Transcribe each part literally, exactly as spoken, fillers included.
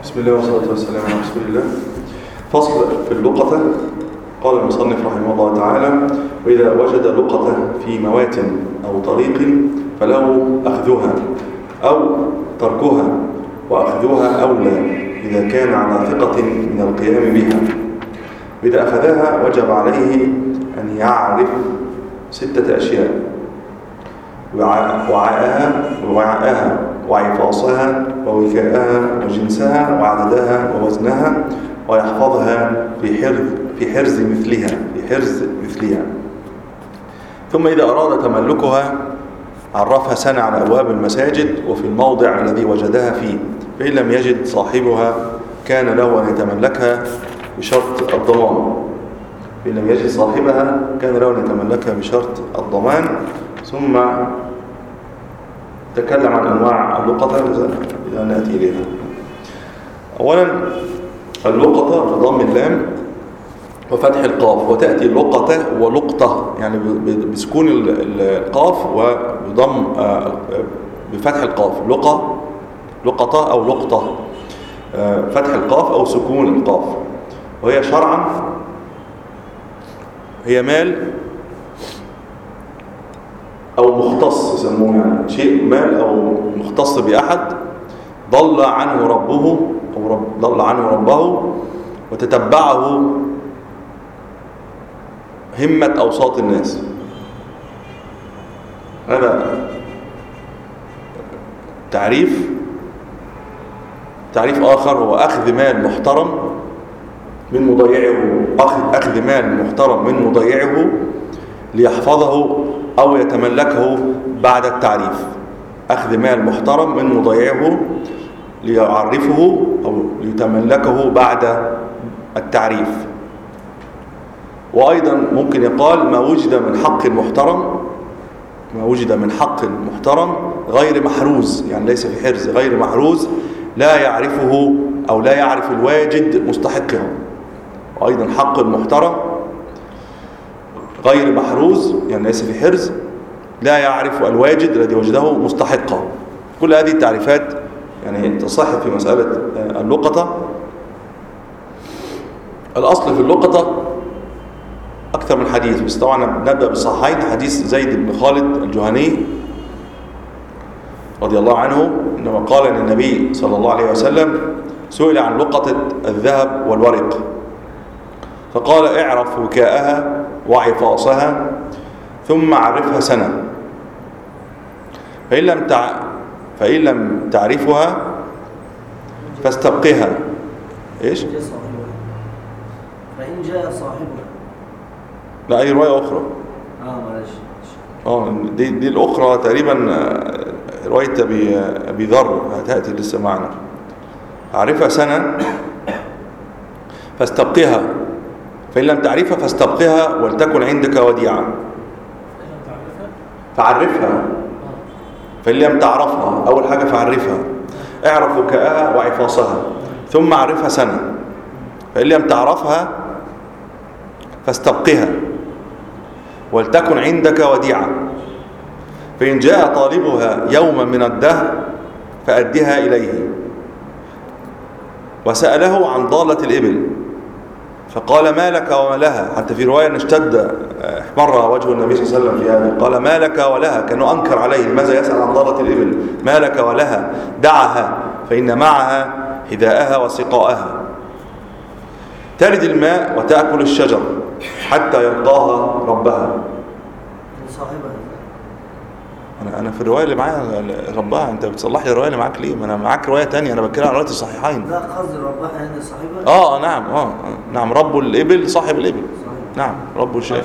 بسم الله والصلاة والسلام على رسول الله. فصل في اللقطة. قال المصنف رحمه الله تعالى: وإذا وجد لقطة في موات أو طريق فله أخذها أو تركها، وأخذها أولى إذا كان على ثقة من القيام بها. وإذا أخذها وجب عليه أن يعرف ستة أشياء: وعاءها ووعاءها وعفاصها ووكاءها وجنسها وعددها ووزنها، ويحفظها في حرز في حرز مثلها في حرز مثلها. ثم إذا أراد تملكها عرفها سنة على أبواب المساجد وفي الموضع الذي وجدها فيه، فإن لم يجد صاحبها كان له أن يتملكها بشرط الضمان. فإن لم يجد صاحبها كان له أن يتملكها بشرط الضمان. ثم تكلم عن أنواع اللقطة إذا نأتي إليها. أولا اللقطة بضم اللام وفتح القاف، وتأتي اللقطة ولقطة يعني بسكون القاف وبضم بفتح القاف، لقطة لقطة أو لقطة، فتح القاف أو سكون القاف. وهي شرعا هي مال أو مختص يسموه، يعني شيء مال أو مختص بأحد ضل عنه ربه أو رب ضل عنه ربه وتتبعه همة أوساط الناس. هذا تعريف تعريف آخر هو أخذ مال محترم من مضيعه، أخذ أخذ مال محترم من مضيعه ليحفظه أو يتملكه بعد التعريف. أخذ مال محترم من مضيعه ليعرفه أو ليتملكه بعد التعريف. وأيضا ممكن يقال ما وجد من حق محترم ما وجد من حق محترم غير محروز، يعني ليس في حرز، غير محروز، لا يعرفه أو لا يعرف الواجد مستحقه. وأيضا حق محترم غير محروز يعني ليس في حرز، لا يعرف الواجد الذي وجده مستحقه. كل هذه التعريفات يعني تصح في مسألة اللقطة. الأصل في اللقطة أكثر من حديث، بس طبعا نبدأ بالصحيحين. حديث زيد بن خالد الجهني رضي الله عنه إنما قال أن النبي صلى الله عليه وسلم سئل عن لقطة الذهب والورق فقال: اعرف وكاءها وعفاصها ثم عرفها سنة، فإن لم تع... فإن لم تعرفها فاستبقها. إيش؟ فإن جاء صاحبها. لا، أي رواية أخرى. آه معلش. آه دي دي الأخرى تقريبا رواية أبي أبي ذر هتأتي لسه معنا. أعرفها سنة فاستبقها، فإن لم تعرفها فاستبقها ولتكن عندك وديعة. فعرفها، فإن لم تعرفها أول حاجة فعرفها. اعرف وكاءها وعفاصها ثم عرفها سنة، فإن لم تعرفها فاستبقها ولتكن عندك وديعة. فإن جاء طالبها يوما من الدهر فأدها إليه. وسأله عن ضالة الإبل فقال: ما لك وما لها. حتى في رواية اشتد احمر وجه النبي صلى الله عليه وسلم في هذا، قال: ما لك ولها، كانوا أنكر عليه لماذا يسأل عن ضالة الإبل. ما لك ولها، دعها فإن معها حذاءها وسقاءها. تلد الماء وتأكل الشجر حتى يلقاها ربها. صاحبها. أنا أنا في الرواية اللي معايا ربها. أنت بتصلح لي الرواية اللي معاك ليه؟ ما أنا معاك رواية تانية، أنا بتكلم عن رواية الصحيحين. لا، قصد ربها يعني صاحبها. آه نعم آه نعم رب الإبل صاحب الإبل. نعم رب الشيء.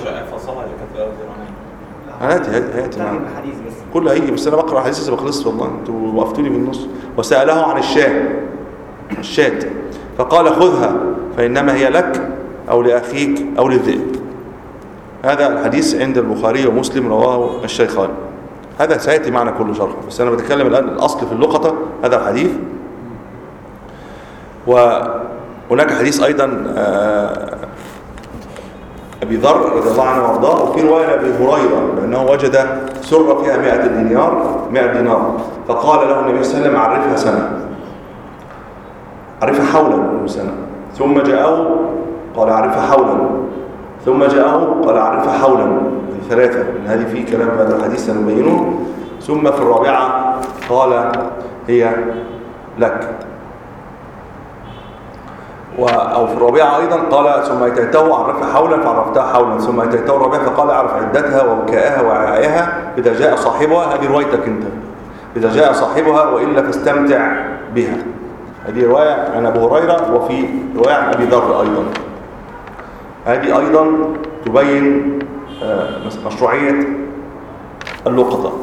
هاتي هاتي هاتي نعم. كله هيجي، بس أنا بقرأ حديث لسه بخلصت والله، أنتوا وقفتوني بالنص. وسأله عن الشاة الشاة فقال: خذها فإنما هي لك أو لأخيك أو للذئب. هذا الحديث عند البخاري ومسلم رواه الشيخان. هذا سيأتي معنا كل شرح، بس أنا بتكلم الآن الأصل في اللقطة هذا الحديث. وهناك حديث أيضا أبي ذر رضي الله عنه وارضاه، وفي رواية أبي هريرة لأنه وجد سرة فيها مئة دينار مئة دينار فقال له النبي صلى الله عليه وسلم: عرفها سنة. عرف حولا سنة، ثم جاءه قال عرف حولا، ثم جاءه قال عرف حولا، ثلاثة من هذه في كلام هذا الحديث سنبينه. ثم في الرابعة قال هي لك، أو في الرابعة أيضا قال ثم أتيته عرف حولا فعرفتها حولا، ثم أتيته الرابعة فقال أعرف عدتها ووكائها وعائها إذا جاء صاحبها. هذه روايتك أنت، إذا جاء صاحبها وإلا فاستمتع بها. هذه رواية عن أبو هريرة، وفي رواية عن أبي ذر أيضا. هذه أيضا تبين مشروعية اللقطة.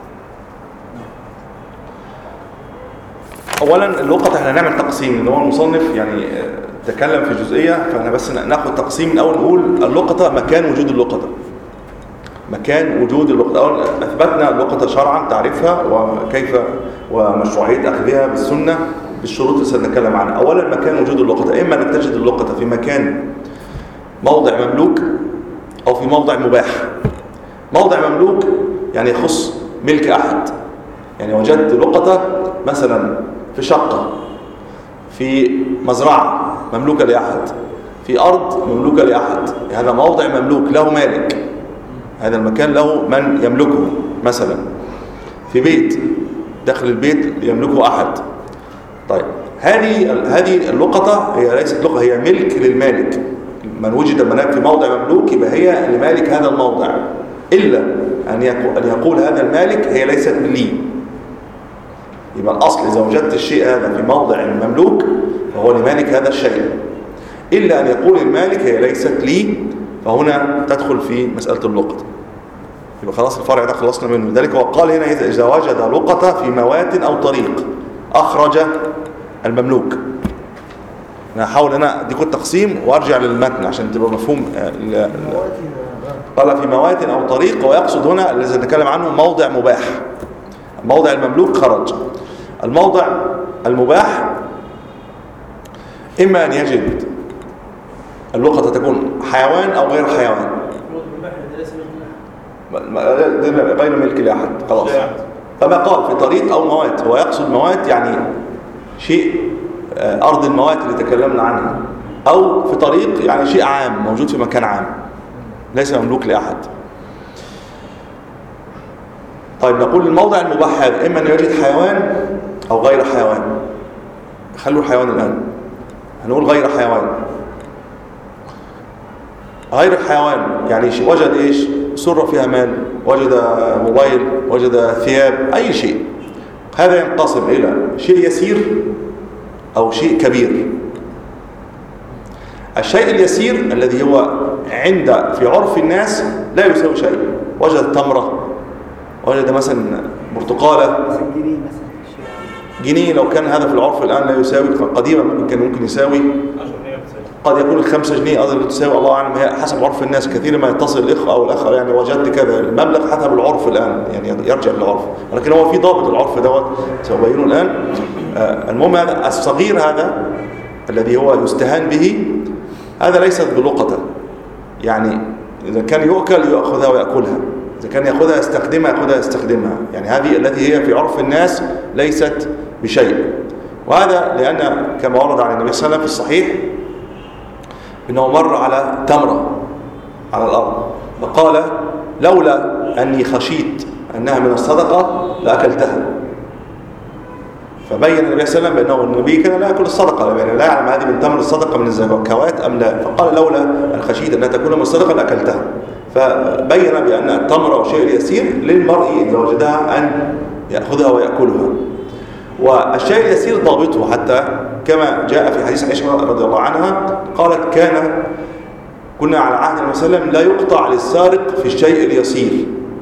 اولا اللقطه احنا هنعمل تقسيم، لان هو المصنف يعني تكلم في جزئيه، فاحنا بس ناخد تقسيم من اول. نقول اللقطه مكان وجود اللقطه، مكان وجود اللقطه. اول اثبتنا اللقطه شرعا تعريفها وكيف ومشروعيه اخذها بالسنه بالشروط اللي سنتكلم عنها. اولا مكان وجود اللقطه، اما انك تجد اللقطه في مكان موضع مملوك او في موضع مباح. موضع مملوك يعني يخص ملك احد، يعني وجدت لقطه مثلا في شقة، في مزرعة مملوكة لأحد، في أرض مملوكة لأحد، هذا موضع مملوك له مالك، هذا المكان له من يملكه. مثلا في بيت، داخل البيت يملكه أحد. طيب هذه هذه اللقطة هي ليست لقطة، هي ملك للمالك. من وجد المنام في موضع مملوك يبقى هي لمالك هذا الموضع، إلا أن يقول هذا المالك هي ليست لي. يبقى الأصل إذا وجدت الشيء هذا في موضع مملوك فهو لمالك هذا الشيء، إلا أن يقول المالك هي ليست لي، فهنا تدخل في مسألة اللقطة. يبقى خلاص الفرع ده خلصنا منه. ذلك وقال هنا إذا وجد لقطة في موات أو طريق أخرج المملوك. أنا هحاول أنا دي كنت تقسيم وأرجع للمتن عشان تبقى مفهوم. قال في موات أو طريق، ويقصد هنا الذي نتكلم عنه موضع مباح. موضع المملوك خرج. الموضع المباح إما أن يجد اللقطة تكون حيوان أو غير حيوان. غير ملك لأحد خلاص. فما قال في طريق أو موات، هو يقصد موات يعني شيء أرض الموات اللي تكلمنا عنها، أو في طريق يعني شيء عام موجود في مكان عام ليس مملوك لأحد. طيب نقول الموضع المباح هذا إما أن يوجد حيوان أو غير حيوان. خلوا الحيوان الآن، هنقول غير حيوان. غير حيوان يعني وجد إيش؟ سرة فيها مال، وجد موبايل، وجد ثياب، أي شيء. هذا ينقسم إلى شيء يسير أو شيء كبير. الشيء اليسير الذي هو عند في عرف الناس لا يساوي شيء. وجد تمرة، وجد مثلا برتقالة، جنيه لو كان هذا في العرف الآن لا يساوي، قديما ممكن كان ممكن يساوي، قد يكون الخمسة جنيه أظن تساوي، الله أعلم، هي حسب عرف الناس. كثير ما يتصل الإخ أو الأخ يعني وجدت كذا، المبلغ حسب العرف الآن يعني يرجع للعرف، ولكن هو في ضابط العرف دوت سأبينه الآن. آه المهم هذا الصغير هذا الذي هو يستهان به، هذا ليست بلقطة. يعني إذا كان يؤكل يأخذها ويأكلها، إذا كان يأخذها يستخدمها يأخذها يستخدمها، يعني هذه التي هي في عرف الناس ليست بشيء. وهذا لأن كما ورد عن النبي صلى الله عليه وسلم في الصحيح إنه مر على تمرة على الأرض فقال لولا أني خشيت أنها من الصدقة لأكلتها. فبين النبي صلى الله عليه وسلم بأنه النبي كان لا يأكل الصدقة، يعني لا يعلم هذه من تمر الصدقة من الزكوات أم لا، فقال لولا أن خشيت أنها تكون من الصدقة لأكلتها. فبين بأن التمر والشيء اليسير للمرء إذا وجدها أن يأخذها ويأكلها. والشيء اليسير ضابطه، حتى كما جاء في حديث عائشة رضي الله عنها قالت كان كنا على عهد النبي صلى الله عليه وسلم لا يقطع للسارق في الشيء اليسير.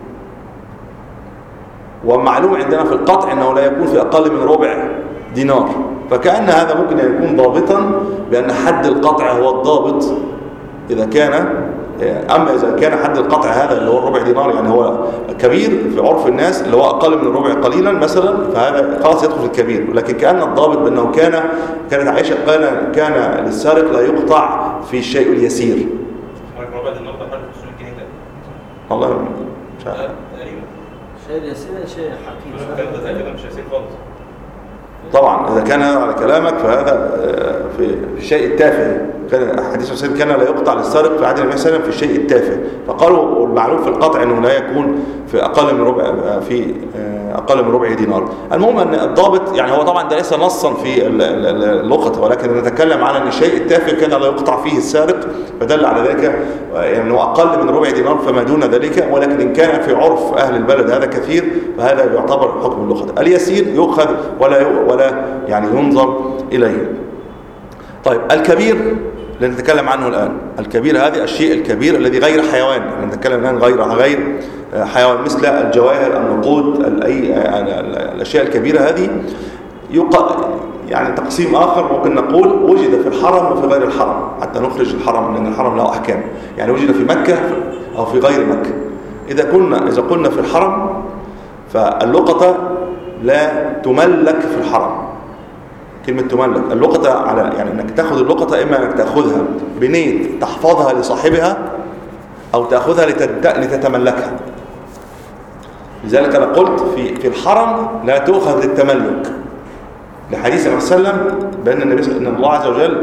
ومعلوم عندنا في القطع أنه لا يكون في أقل من ربع دينار، فكأن هذا ممكن أن يكون ضابطا بأن حد القطع هو الضابط إذا كان. أما إذا كان حد القطع هذا اللي هو الربع دينار يعني هو كبير في عرف الناس اللي هو أقل من الربع قليلا مثلا، فهذا خلاص يدخل في الكبير. لكن كأن الضابط بأنه كان كانت عائشة قال كان للسارق لا يقطع في الشيء اليسير. ربع دينار ده حوالي خمسمية جنيه ده. والله مش عارف. تقريبا. شيء يسير شيء حقيقي. الكلام ده تقريبا مش يسير خالص. طبعا إذا كان هذا على كلامك فهذا في الشيء التافه. كان حديث حسين كان لا يقطع للسارق في عهد النبي صلى الله عليه وسلم في الشيء التافه، فقالوا المعلوم في القطع انه لا يكون في اقل من ربع في اقل من ربع دينار. المهم ان الضابط يعني هو طبعا ده ليس نصا في اللقطه، ولكن نتكلم على ان الشيء التافه كان لا يقطع فيه السارق، فدل على ذلك يعني هو اقل من ربع دينار فما دون ذلك. ولكن ان كان في عرف اهل البلد هذا كثير فهذا يعتبر حكم اللقطه. اليسير يؤخذ ولا ولا يعني ينظر اليه. طيب الكبير اللي نتكلم عنه الآن، الكبير هذه الشيء الكبير الذي غير حيوان، يعني نتكلم الآن غير غير حيوان مثل الجواهر، النقود، الأي الأشياء الكبيرة هذه يق... يعني تقسيم آخر ممكن نقول وجد في الحرم وفي غير الحرم، حتى نخرج الحرم لأن الحرم له أحكام. يعني وجد في مكة أو في غير مكة. إذا كنا إذا قلنا في الحرم فاللقطة لا تملك في الحرم. كلمة تملك اللقطة على يعني انك تاخذ اللقطة، اما انك تاخذها بنية تحفظها لصاحبها او تاخذها لتتملكها. لذلك انا قلت في في الحرم لا تؤخذ للتملك، لحديث النبي صلى الله عليه وسلم بان النبي ان الله عز وجل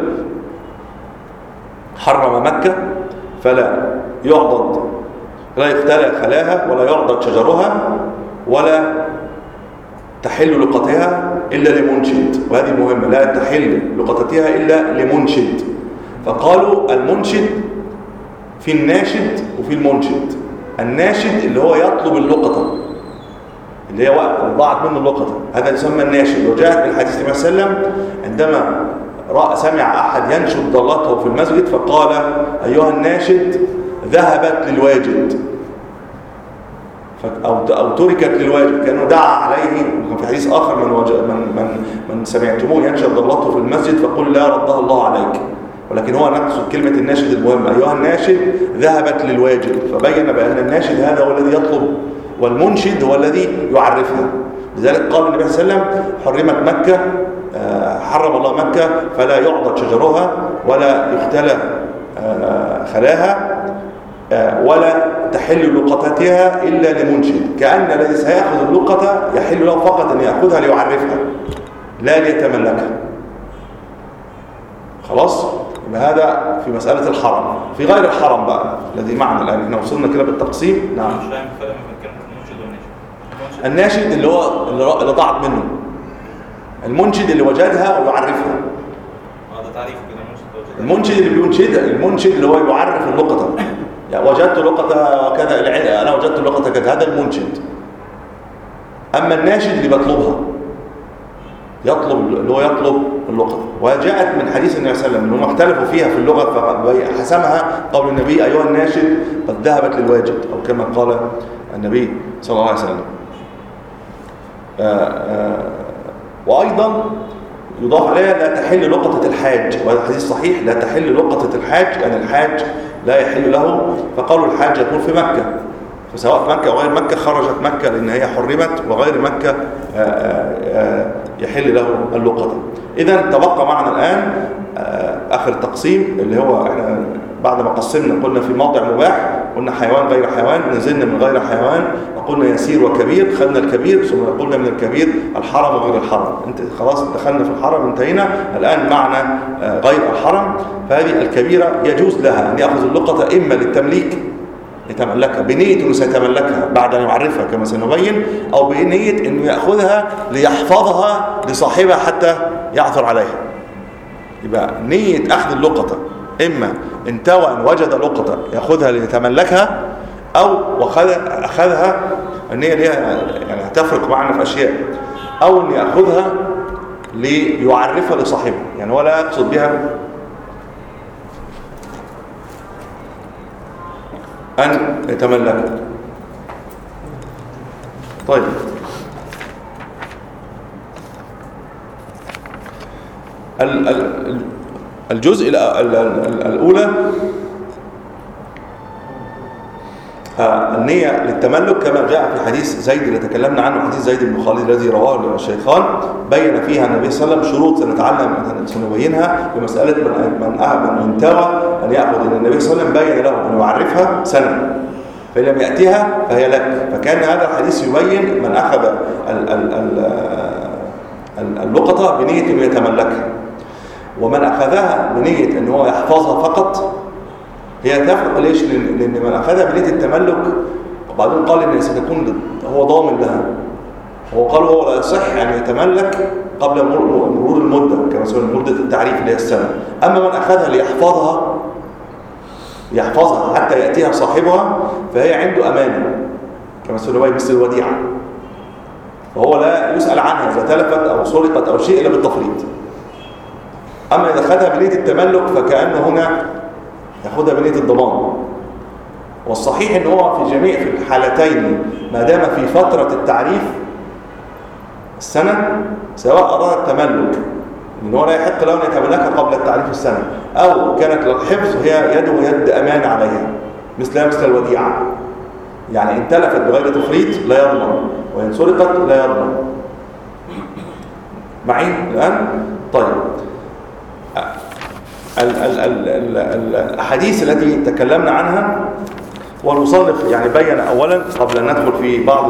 حرم مكة فلا يعضد لا يختلى خلاها ولا يعضد شجرها ولا تحل لقطتها إلا لمنشد. وهذه مهمة، لا تحل لقطتها إلا لمنشد. فقالوا المنشد في الناشد وفي المنشد. الناشد اللي هو يطلب اللقطة، اللي هي ضاعت منه اللقطة، هذا يسمى الناشد. وجاءت من الحديث النبي صلى الله عليه وسلم عندما رأى سمع أحد ينشد ضالته في المسجد فقال أيها الناشد ذهبت للواجد، أو أو تركت للواجب، كأنه دعا عليه. في حديث آخر من وج... من من من سمعتموه ينشد ضالته في المسجد فقل لا ردها الله عليك. ولكن هو نقصد كلمة الناشد المهمة، أيها الناشد ذهبت للواجب، فبين بأن الناشد هذا هو الذي يطلب والمنشد هو الذي يعرفها. لذلك قال النبي صلى الله عليه وسلم حرمت مكة، حرم الله مكة فلا يعضد شجرها ولا يختلى خلاها ولا تحل لقطتها إلا لمنشد. كأن الذي سيأخذ اللقطة يحل له فقط أن يأخذها ليعرفها لا ليتملكها. خلاص؟ هذا في مسألة الحرم. في غير الحرم بقى الذي معنا الآن احنا وصلنا كده بالتقسيم. نعم. مش فاهم الفرق بين كلمة المنشد والناشد. الناشد اللي هو اللي ضاعت منه، المنشد اللي وجدها ويعرفها. هذا تعريف كده المنشد. المنشد اللي بينشدها، المنشد اللي هو يعرف اللقطة. يعني وجدت لقطة كذا، أنا وجدت لقطة كذا، هذا المنشد. أما الناشد اللي بيطلبها، يطلب اللي هو يطلب اللقطة. وجاءت من حديث النبي صلى الله عليه وسلم أنهم اختلفوا فيها في اللغة فحسمها قول النبي أيها الناشد قد ذهبت للواجد، أو كما قال النبي صلى الله عليه وسلم. آآ آآ وأيضا يضاف عليها لا تحل لقطة الحاج، وهذا حديث صحيح، لا تحل لقطة الحاج، يعني الحاج لا يحل له. فقالوا الحاج يكون في مكة، فسواء مكة أو غير مكة خرجت مكة لأن هي حرمت، وغير مكة آآ آآ يحل له اللقطة. إذا تبقى معنا الآن آخر تقسيم اللي هو احنا بعد ما قسمنا قلنا في موضع مباح، قلنا حيوان غير حيوان، نزلنا من غير حيوان وقلنا يسير وكبير، خدنا الكبير ثم قلنا من الكبير الحرم وغير الحرم. انت خلاص دخلنا في الحرم انتهينا، الآن معنا غير الحرم. فهذه الكبيرة يجوز لها أن يأخذ اللقطة إما للتمليك يتملكها بنية أنه سيتملكها بعد أن يعرفها كما سنبين، أو بنية أنه يأخذها ليحفظها لصاحبها حتى يعثر عليها. يبقى نية أخذ اللقطة إما إن توا أن وجد لقطة يأخذها ليتملكها، أو أخذها النية ليها يعني هتفرق معنا في أشياء، أو أن يأخذها ليعرفها لصاحبها، يعني ولا يقصد بها أن يتملكها. طيب الجزء الأولى النية للتملك كما جاء في حديث زيد اللي تكلمنا عنه، حديث زيد بن خالد الذي رواه الشيخان، بين فيها النبي صلى الله عليه وسلم شروط سنتعلم سنبينها في مسألة من من من ترى أن يأخذ إن النبي صلى الله عليه وسلم بين له أن يعرفها سنة، فإن لم يأتيها فهي لك. فكان هذا الحديث يبين من أخذ ال ال ال اللقطة بنية أنه يتملكها. ومن أخذها بنية أنه هو يحفظها فقط هي تفرق. ليش؟ لأن من أخذها بنية التملك وبعدين قال إن ستكون هو ضامن لها. هو قال هو لا يصح أن يتملك قبل مرور المدة كما سمى مدة التعريف اللي هي السنة. أما من أخذها ليحفظها يحفظها حتى يأتيها صاحبها فهي عنده أمانة كما سمى مثل الوديعة، فهو لا يسأل عنها إذا تلفت أو سرقت أو شيء إلا بالتفريط. أما إذا أخذها بنية التملك فكأنه هنا يأخذها بنية الضمان. والصحيح أنه هو في جميع في الحالتين ما دام في فترة التعريف السنة سواء أراد التملك إن هو لا يحق له أن يتملكها قبل التعريف السنة أو كانت للحفظ هي يده يد أمان عليها مثل مثل الوديعة. يعني إن تلفت بغير تفريط لا يضمن، وإن سرقت لا يضمن. معي الآن؟ طيب الأحاديث التي تكلمنا عنها والمصنف يعني بين أولا قبل أن ندخل في بعض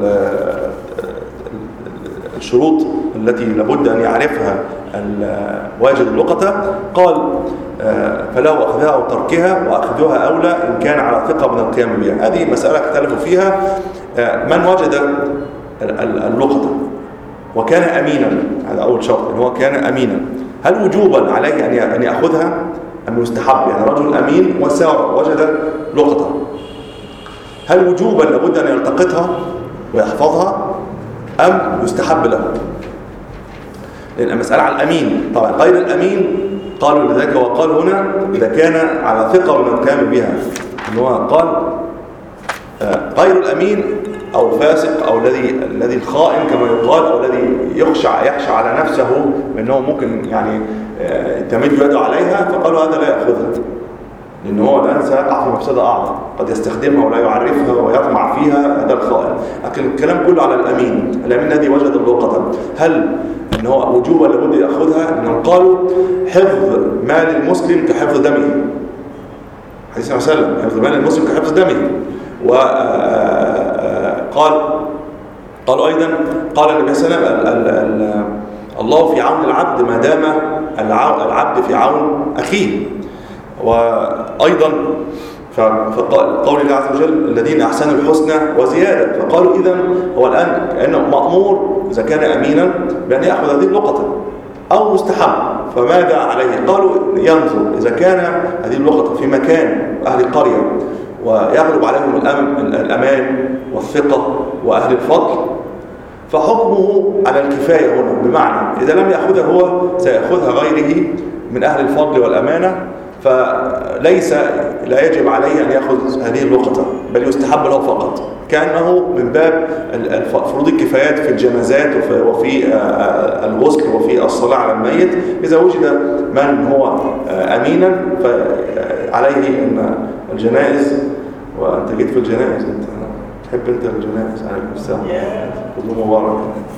الشروط التي لابد أن يعرفها واجد اللقطة. قال فله أخذها أو تركها وأخذها أولى إن كان على ثقة من القيام بها. هذه مسألة اختلفوا فيها. من وجد اللقطة وكان أمينا، هذا أول شرط إن هو كان أمينا، هل وجوبا عليه أن يأخذها أم يستحب؟ يعني رجل أمين وسار وجد لقطة، هل وجوبا لابد أن يلتقطها ويحفظها أم يستحب له؟ لأن المسألة على الأمين. طبعا غير الأمين قالوا لذلك وقال هنا إذا كان على ثقة من القيام بها، إنه قال غير الأمين أو الفاسق أو الذي الذي الخائن كما يقال أو الذي يخشع يخشى على نفسه أنه ممكن يعني تمد يده عليها، فقالوا هذا لا يأخذها لأنه هو الآن سيقع في مفسدة أعظم، قد يستخدمها ولا يعرفها ويطمع فيها، هذا الخائن. لكن الكلام كله على الأمين. الأمين الذي وجد اللقطة هل إن هو وجوبا لابد يأخذها؟ إنهم قالوا حفظ مال المسلم كحفظ دمه، حديث النبي صلى الله عليه وسلم حفظ مال المسلم كحفظ دمه. وقال قالوا أيضا قال النبي صلى الله عليه وسلم الله في عون العبد ما دام العبد في عون أخيه. وأيضا فقول الله عز وجل الذين أحسنوا الحسنى وزيادة، فقالوا إذن هو الآن كأنه مأمور إذا كان أمينا بأن يأخذ هذه اللقطة أو مستحب، فماذا عليه؟ قالوا ينظر إذا كان هذه اللقطة في مكان أهل القرية ويغلب عليهم الأمان والثقة وأهل الفضل فحكمه على الكفاية هنا، بمعنى إذا لم يأخذها هو سيأخذها غيره من أهل الفضل والأمانة، فليس لا يجب عليه أن يأخذ هذه اللقطة بل يستحب له فقط، كأنه من باب فروض الكفايات في الجنازات وفي الغسل وفي الصلاة على الميت. إذا وجد من هو أمينا فعليه أن الجنائز، وأنت جيت في الجنائز، أنت تحب أنت الجنائز، عليكم السلام، كله مبارك.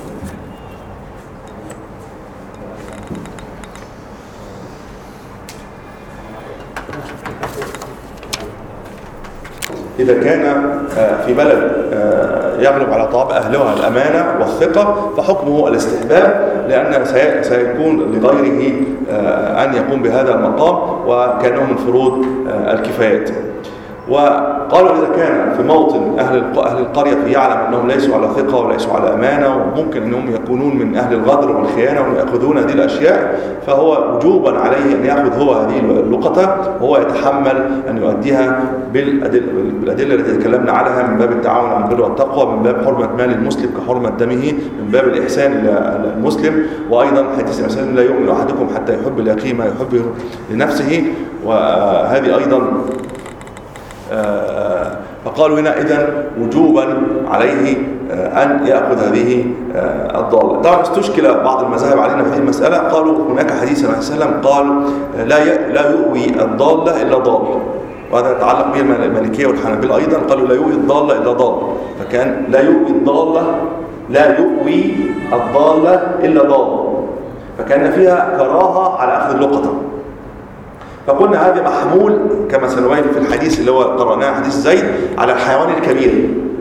إذا كان في بلد يغلب على طبع أهلها الأمانة والثقة فحكمه الاستحباب، لأن سيكون لغيره أن يقوم بهذا المقام وكانه من فروض الكفايات. وقالوا إذا كان في موطن أهل أهل القرية يعلم أنهم ليسوا على ثقة وليسوا على أمانة وممكن أنهم يكونون من أهل الغدر والخيانة ويأخذون هذه الأشياء، فهو وجوبا عليه أن يأخذ هو هذه اللقطة وهو يتحمل أن يؤديها بالأدلة, بالأدلة التي تكلمنا عنها من باب التعاون على البر والتقوى، من باب حرمة مال المسلم كحرمة دمه، من باب الإحسان إلى المسلم، وأيضا حديث مثلا لا يؤمن أحدكم حتى يحب لأخيه ما يحب لنفسه. وهذه أيضا فقالوا هنا إذن وجوبا عليه أن يأخذ هذه الضالة. طبعا استشكل بعض المذاهب علينا في هذه المسألة، قالوا هناك حديث النبي صلى الله عليه وسلم قال لا لا يؤوي الضالة إلا ضال، وهذا يتعلق به المالكية والحنابلة أيضا، قالوا لا يؤوي الضالة إلا ضال، فكان لا يؤوي الضالة لا يؤوي الضالة إلا ضال، فكان فيها كراهة على أخذ اللقطة. فقلنا هذا محمول كما سنبين في الحديث اللي هو قرأناه حديث زيد على الحيوان الكبير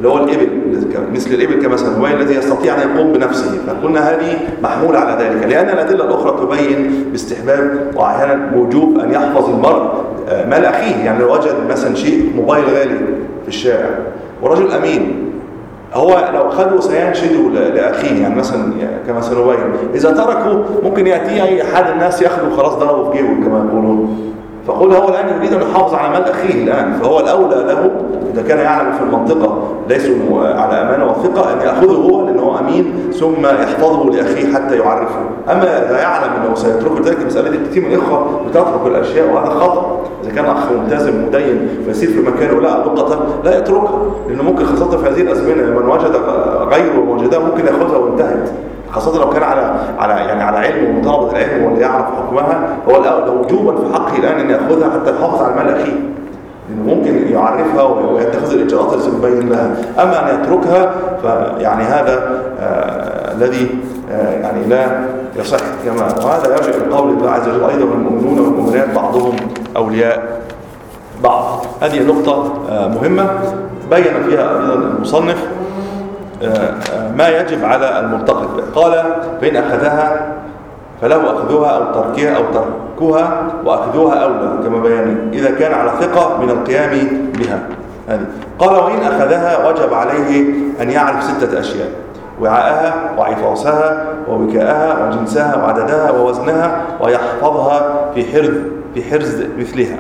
اللي هو الإبل، مثل الإبل كمثلا هو الذي يستطيع أن يقوم بنفسه، فقلنا هذه محمولة على ذلك، لأن الأدلة الأخرى تبين باستحباب وأحيانا وجوب أن يحفظ المرء مال أخيه. يعني لو وجد مثلا شيء موبايل غالي في الشارع ورجل أمين هو لو خده سينشده لأخيه، يعني مثلا كما سنبين، إذا تركه ممكن يأتي أي أحد الناس ياخده خلاص ضربه في جيبه كما يقولون. فقل هو الآن يريد أن يحافظ على مال أخيه الآن، فهو الأولى له إذا كان يعلم في المنطقة ليسوا على أمانة وثقة أن يأخذه هو لأنه أمين ثم يحفظه لأخيه حتى يعرفه. أما إذا يعلم أنه سيتركه ذلك مسألة كثير من الإخوة بتترك الأشياء وهذا خطأ. إذا كان أخ ملتزم مدين ويسير في مكانه لا لقطة لا يتركها، لأنه ممكن خاصة في هذه الأزمنة من وجد غيره ووجدها ممكن يأخذها وانتهت، خاصة لو كان على على يعني على علم ومطالبة العلم واللي يعرف حكمها، هو الأولى وجوبا في حقه الآن أن يأخذها حتى يحافظ على مال أخيه، لأنه ممكن يعرفها ويتخذ الإجراءات اللي سنبين لها. أما أن يتركها فيعني هذا آه الذي آه يعني لا يصح كما، وهذا يرجع لقول الله عز وجل أيضا المؤمنون والمؤمنات بعضهم أولياء بعض. هذه نقطة آه مهمة بين فيها أيضا المصنف ما يجب على الملتقط. قال فإن أخذها فله أخذها أو تركها أو تركها وأخذها أولى كما بينا إذا كان على ثقة من القيام بها. هذه قال وإن أخذها وجب عليه أن يعرف ستة أشياء: وعاءها وعفاصها ووكاءها وجنسها وعددها ووزنها ويحفظها في حرز في حرز مثلها.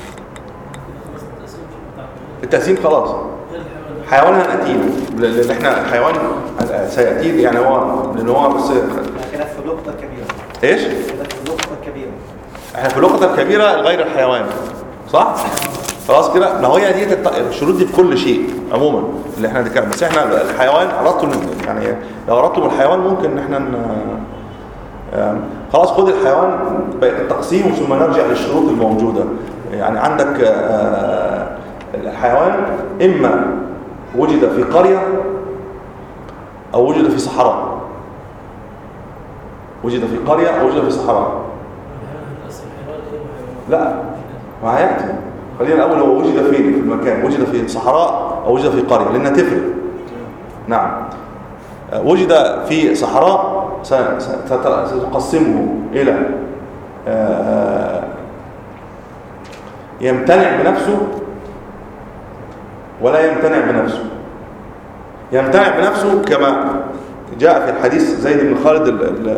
التقسيم خلاص حيوان هنأتيه، لأن احنا حيوان سيأتيه يعني هو لأن هو بس كده في اللقطة الكبيرة. ايش؟ كده في اللقطة الكبيرة. احنا في اللقطة الكبيرة غير الحيوان، صح؟ خلاص كده، ما هي دي الشروط دي في كل شيء عموما اللي احنا ذكرنا، بس احنا الحيوان اردتم يعني لو اردتم الحيوان ممكن ان احنا خلاص خد الحيوان التقسيم ثم نرجع للشروط الموجودة. يعني عندك الحيوان إما وجد في قرية أو وجد في صحراء، وجد في قرية أو وجد في صحراء. لا ما هيأتي، خلينا الأول هو وجد فين في المكان، وجد في صحراء أو وجد في قرية لأنها تفرق. نعم وجد في صحراء ستقسمه إلى يمتنع بنفسه ولا يمتنع بنفسه. يمتنع بنفسه كما جاء في الحديث زيد بن خالد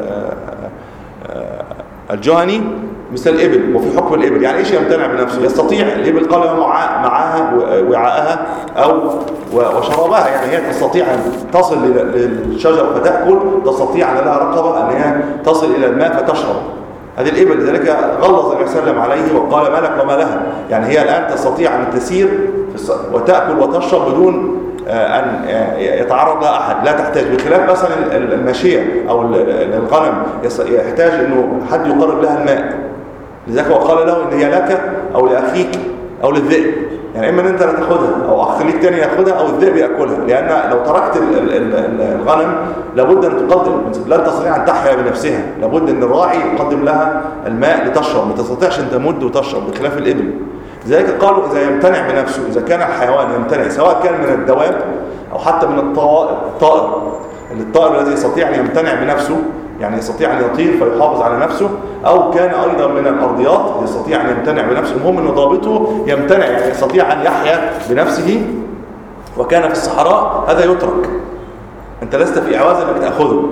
الجهني مثل الإبل وفي حكم الإبل. يعني إيش يمتنع بنفسه؟ يستطيع الإبل قال معها وعاءها أو وشرابها، يعني هي تستطيع أن تصل للشجر فتأكل، تستطيع أن لها رقبة أن هي تصل إلى الماء فتشرب. هذه الإبل لذلك غلظ النبي صلى الله عليه وسلم عليه وقال ما لك وما لها، يعني هي الآن تستطيع أن تسير وتأكل وتشرب بدون أن يتعرض لها أحد، لا تحتاج، بخلاف مثلا الماشية أو الغنم يحتاج أنه حد يقرب لها الماء. لذلك وقال له إن هي لك أو لأخيك أو للذئب، يعني إما أن أنت لا تأخذها أو أخ ليك تاني يأخذها أو الذئب يأكلها، لأن لو تركت الغنم لابد أن تقدم، لن تستطيع أن تحيا بنفسها، لابد أن الراعي يقدم لها الماء لتشرب، ما تستطيعش أن تمد وتشرب بخلاف الإبل. لذلك قالوا إذا يمتنع بنفسه، إذا كان الحيوان يمتنع سواء كان من الدواب أو حتى من الطائر، الطائر الطائر الذي يستطيع أن يمتنع بنفسه يعني يستطيع أن يطير فيحافظ على نفسه، أو كان أيضا من الأرضيات يستطيع أن يمتنع بنفسه، المهم أن ضابطه يمتنع يعني يستطيع أن يحيا بنفسه وكان في الصحراء، هذا يترك. أنت لست في إعواز أنك تأخذه،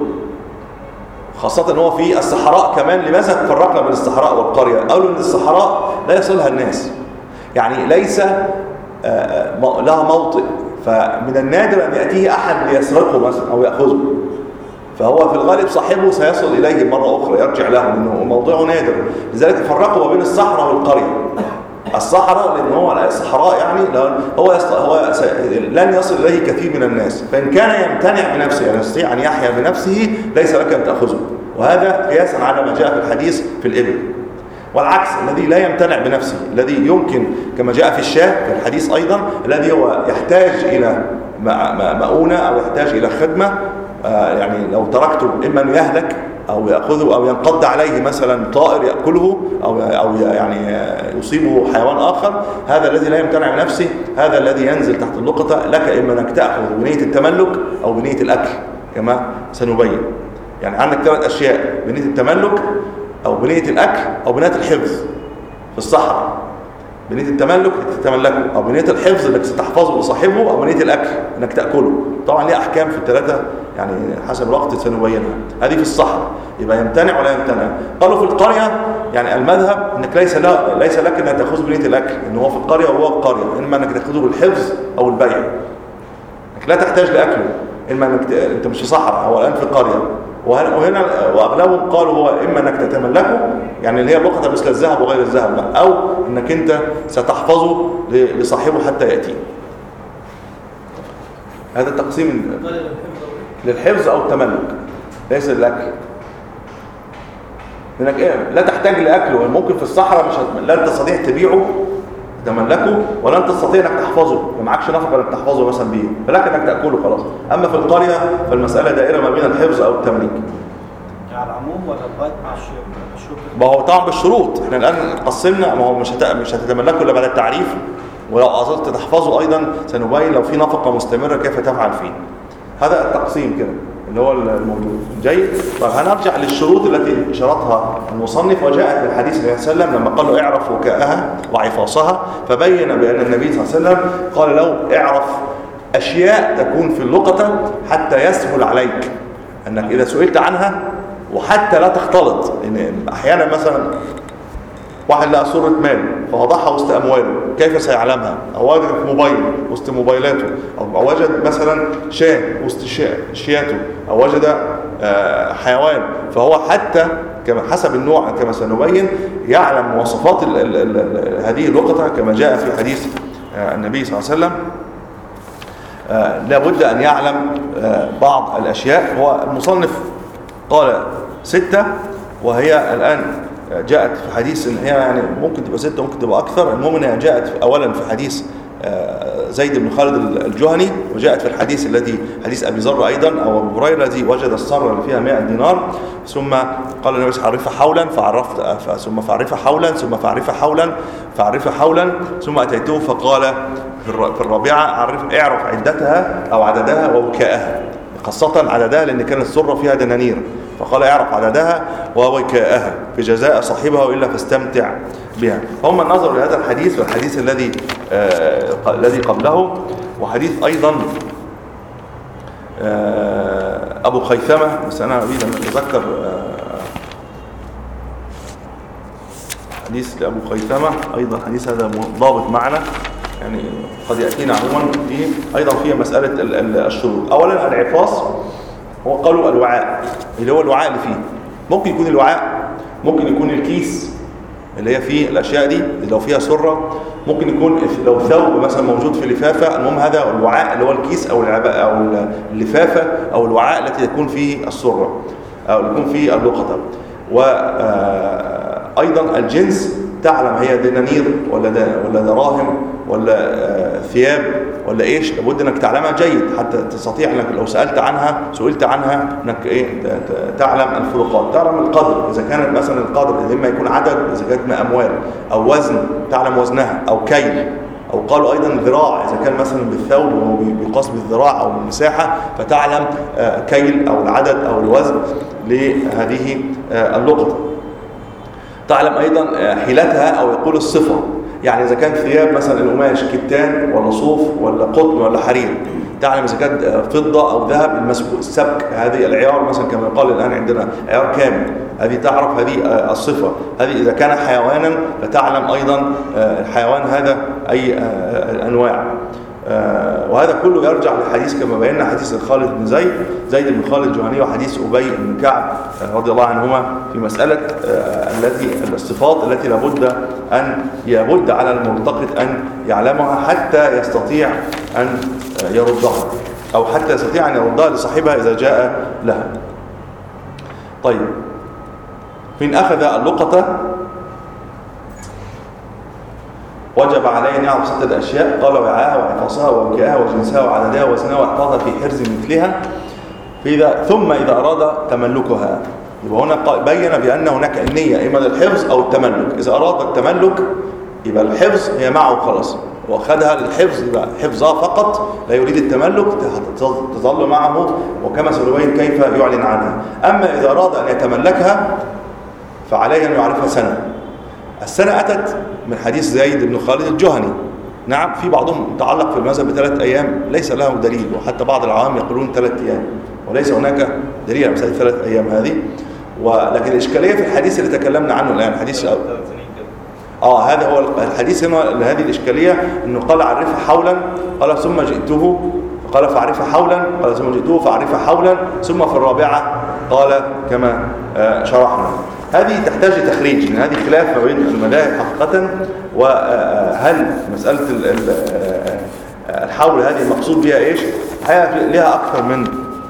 خاصة أنه في الصحراء كمان. لماذا فرقنا بين الصحراء والقرية؟ قالوا أن الصحراء لا يصلها الناس، يعني ليس لها موطئ، فمن النادر أن يأتيه أحد ليسرقه مثلا أو يأخذه، فهو في الغالب صاحبه سيصل إليه مرة أخرى يرجع له، لأنه موضوعه نادر. لذلك فرقوا بين الصحراء والقرية. الصحراء لأن هو الصحراء يعني هو هو لن يصل إليه كثير من الناس، فإن كان يمتنع بنفسه يعني يستطيع أن يحيا بنفسه ليس لك أن تأخذه، وهذا قياسا على ما جاء في الحديث في الإبل. والعكس الذي لا يمتنع بنفسه، الذي يمكن كما جاء في الشاه في الحديث أيضا، الذي هو يحتاج إلى مؤونة أو يحتاج إلى خدمة، يعني لو تركته إما أن يهلك أو يأخذه أو ينقض عليه مثلا طائر يأكله أو أو يعني يصيبه حيوان آخر، هذا الذي لا يمتنع بنفسه هذا الذي ينزل تحت اللقطة. لك إما أنك تأخذ بنية التملك أو بنية الأكل كما سنبين. يعني عندك ثلاث أشياء: بنية التملك أو بنية الأكل أو بنية الحفظ في الصحراء. بنية التملك انك تتملكه، او بنية الحفظ انك ستحفظه لصاحبه، او بنية الاكل انك تاكله. طبعا ليه احكام في الثلاثه يعني حسب الوقت سنبينها. هذه في الصحراء يبقى يمتنع ولا يمتنع. قالوا في القريه يعني المذهب انك ليس لا ليس لك انك تاخذ بنية الاكل، ان هو في القريه وهو القريه، اما انك تاخذه بالحفظ او البيع. انك لا تحتاج لاكله، اما انك ت... انت مش في صحراء، هو الان في قريه. وهنا واغلبهم قالوا هو اما انك تتملكه يعني اللي هي لقطه مثل الذهب وغير الذهب بقى، او انك انت ستحفظه لصاحبه حتى ياتي. هذا التقسيم للحفظ او التملك، ليس للاكل. انك ايه لا تحتاج لاكله، ممكن في الصحراء مش لا تستطيع تبيعه تملكه ولا تستطيع انك تحفظه، ما معكش نفقه انك تحفظه مثلا بيه، فلك انك تاكله خلاص. اما في القريه فالمساله دائره ما بين الحفظ او التمليك. على العموم ولا لغايه مع الشروط؟ ما هو طبعا بالشروط. احنا الان قسمنا، ما هو مش هت... مش هتتملكه الا بعد التعريف، ولو اصلت تحفظه ايضا سنبين لو في نفقه مستمره كيف تفعل فيه. هذا التقسيم كده اللي هو الموجود. جيد. طيب هنرجع للشروط التي شرطها المصنف، وجاءت من حديث النبي صلى الله عليه وسلم لما قال له اعرف وكاءها وعفاصها، فبين بان النبي صلى الله عليه وسلم قال له اعرف اشياء تكون في اللقطه حتى يسهل عليك انك اذا سئلت عنها، وحتى لا تختلط. لان احيانا مثلا واحد لقى صورة مال فوضعها وسط أمواله، كيف سيعلمها؟ أو وجد موبايل وسط موبايلاته، أو وجد مثلا شاه وسط شياته، أو وجد حيوان، فهو حتى كما حسب النوع كما سنبين يعلم مواصفات ال ال ال هذه اللقطة كما جاء في حديث النبي صلى الله عليه وسلم. لابد أن يعلم بعض الأشياء. هو المصنف قال ستة، وهي الآن جاءت في حديث ان هي يعني ممكن تبقى ستة ممكن تبقى اكثر. المهم انها جاءت اولا في حديث زيد بن خالد الجهني، وجاءت في الحديث الذي حديث ابي ذر ايضا او ابو هريره الذي وجد الصره اللي فيها مئة دينار، ثم قال النبي صلى الله عليه وسلم عرفها حولا فعرفت، ثم فعرفها حولا ثم فعرفها حولا فعرفها حولا ثم اتيته فقال في الرابعه عرف اعرف عدتها او عددها ووكاءها، خاصه عددها لان كانت السره فيها دنانير، فقال اعرف عددها ووكاءها في جزاء صاحبها والا فاستمتع بها. فهم نظروا لهذا الحديث والحديث الذي آه الذي قبله، وحديث ايضا آه ابو خيثمه، بس انا اريد ان اتذكر آه حديث لابو خيثمه ايضا. حديث هذا ضابط معنا يعني قد ياتينا عموما فيه ايضا فيها مساله الشروط. اولا العفاص، هو قالوا الوعاء اللي هو الوعاء اللي فيه، ممكن يكون الوعاء، ممكن يكون الكيس اللي هي فيه الاشياء دي لو فيها سره، ممكن يكون لو ثوب مثلا موجود في لفافه. المهم هذا الوعاء اللي هو الكيس او العباءه او اللفافه او الوعاء التي يكون فيه السره او يكون فيه اللقطه. وايضا الجنس، تعلم هي دنانير ولا ولا دراهم ولا ثياب ولا ايش، لابد انك تعلمها جيد حتى تستطيع انك لو سالت عنها سئلت عنها انك ايه تعلم الفروقات، تعلم القدر اذا كانت مثلا القدر اما يكون عدد اذا كانت اموال، او وزن تعلم وزنها، او كيل، او قالوا ايضا ذراع اذا كان مثلا بالثوب وبيقاس بالذراع او بالمساحه فتعلم كيل او العدد او الوزن لهذه اللقطه. تعلم ايضا حيلتها او يقول الصفه، يعني اذا كان ثياب مثلا القماش كتان ولا صوف ولا قطن ولا حرير، تعلم اذا كانت فضه او ذهب المسبوق السبك، هذه العيار مثلا كما يقال الان عندنا عيار كامل، هذه تعرف هذه الصفه. هذه اذا كان حيوانا فتعلم ايضا الحيوان هذا اي الانواع. وهذا كله يرجع للحديث كما بينا حديث خالد بن زيد زيد بن خالد الجهني وحديث أبي بن كعب رضي الله عنهما في مسألة التي الصفات التي لابد أن يبد على الملتقط أن يعلمها حتى يستطيع أن يردها أو حتى يستطيع أن يردها لصاحبها إذا جاء لها. طيب، من أخذ اللقطة وجب عليه ان يعرف ستة اشياء، قال وعاءها وعفاصها ووكاءها وجنسها وعددها وزنها واحفاظها في حرز مثلها، فإذا ثم اذا اراد تملكها يبقى هنا بين بأن هناك النية إما للحفظ أو التملك. إذا أراد التملك يبقى الحفظ هي معه خلاص، وأخذها للحفظ يبقى حفظها فقط، لا يريد التملك، تظل معه، وكما سنبين كيف يعلن عنها. أما إذا أراد أن يتملكها فعليه أن يعرفها سنة. السنة أتت من حديث زيد بن خالد الجهني. نعم، في بعضهم متعلق في المذهب بثلاث أيام ليس له دليل، وحتى بعض العوام يقولون ثلاث أيام، وليس هناك دليل على مسألة ثلاث أيام هذه. ولكن الإشكالية في الحديث اللي تكلمنا عنه الآن، حديث آه هذا هو الحديث هنا. هذه الإشكالية أنه قال عرفها حولا، قال ثم جئته، قال فعرفها حولا، قال ثم جئته فعرفها حولا، ثم في الرابعة قال كما شرحنا. هذه تحتاج لتخريج، لأن هذه خلاف ما بين المذاهب حقيقة. وهل مسألة الحول هذه المقصود بها إيش؟ لها أكثر من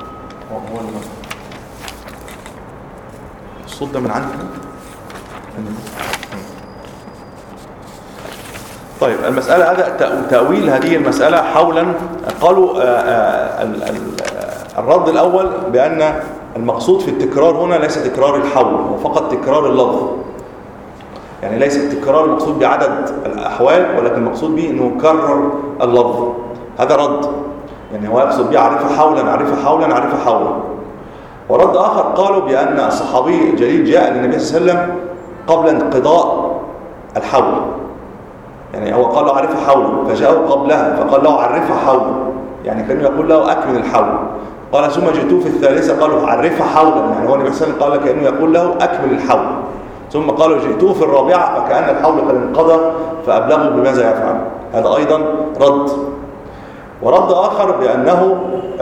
الصوت ده من عندك. طيب المسألة هذا تأويل هذه المسألة حولا. قالوا الرد الأول بأن المقصود في التكرار هنا ليس تكرار الحول، هو فقط تكرار اللفظ. يعني ليس التكرار المقصود بعدد الأحوال، ولكن المقصود به أنه كرر اللفظ. هذا رد، يعني هو يقصد به عرفها حولا عرفها حولا عرفها حولا. ورد آخر قالوا بأن الصحابي الجليل جاء للنبي صلى الله عليه وسلم قبل انقضاء الحول، يعني هو قال له عرفها حولا، فجاءه قبلها فقال له عرفها حولا، يعني كان يقول له أكمل الحول. قال ثم جئته في الثالثة قالوا عرفها حولا، يعني هو النبي صلى الله عليه وسلم قال كأنه يقول له أكمل الحول. ثم قالوا جئته في الرابعة فكأن الحول قد انقضى فأبلغوا بماذا يفعل. هذا أيضا رد. ورد آخر بأنه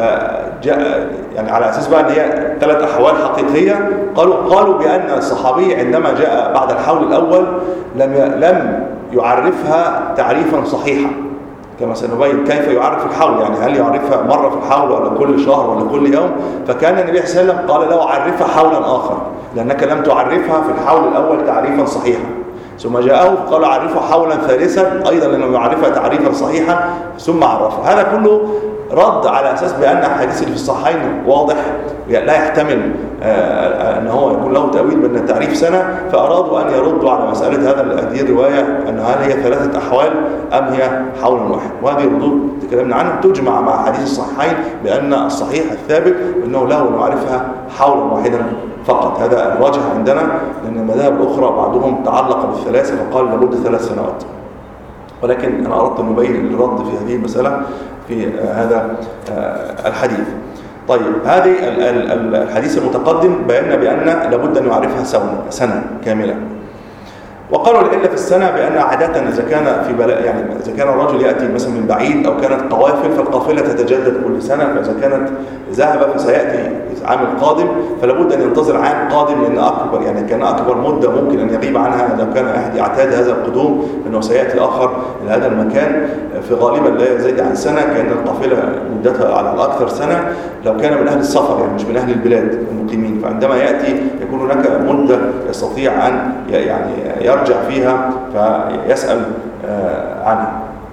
جاء يعني على أساس بقى أن هي ثلاث أحوال حقيقية. قالوا قالوا بأن الصحابي عندما جاء بعد الحول الأول لم لم يعرفها تعريفا صحيحا، كما سنبين كيف يعرف الحول، يعني هل يعرفها مرة في الحول ولا كل شهر ولا كل يوم. فكان النبي صلى الله عليه وسلم قال له عرفها حولا آخر، لأنك لم تعرفها في الحول الأول تعريفا صحيحا. ثم جاءه قال عرفها حولا ثالثا أيضا لأنه يعرفها تعريفا صحيحا، ثم عرفها. هذا كله رد على أساس بأن الحديث اللي في الصحيحين واضح لا يحتمل أن هو يكون له تأويل بأن التعريف سنة، فأرادوا أن يردوا على مسألة هذا هذه الرواية أن هل هي ثلاثة أحوال أم هي حول واحد. وهذه الردود تكلمنا عنها تجمع مع حديث الصحيحين بأن الصحيح الثابت أنه له أن يعرفها حولا واحدا فقط. هذا الراجح عندنا، لأن المذاهب الأخرى بعضهم تعلق بالثلاثة فقال لابد ثلاث سنوات. ولكن أنا أردت أن نبين الرد في هذه المسألة في هذا الحديث. طيب هذه الحديث المتقدم بينا بأن لابد أن يعرفها سنة كاملة. وقالوا العلة في السنة بأن عادة إذا كان في بلاء، يعني إذا كان الرجل يأتي مثلا من بعيد أو كانت قوافل فالقافلة تتجدد كل سنة، فإذا كانت ذهب فسيأتي العام القادم فلابد أن ينتظر عام قادم، لأن أكبر يعني كان أكبر مدة ممكن أن يغيب عنها لو كان أحد يعتاد هذا القدوم، لأنه سيأتي آخر إلى هذا المكان في غالبا لا يزيد عن سنة، كأن القافلة مدتها على الأكثر سنة لو كان من أهل السفر يعني مش من أهل البلاد المقيمين. فعندما يأتي يكون هناك مدة يستطيع أن يعني يرجع فيها فيسأل عنها.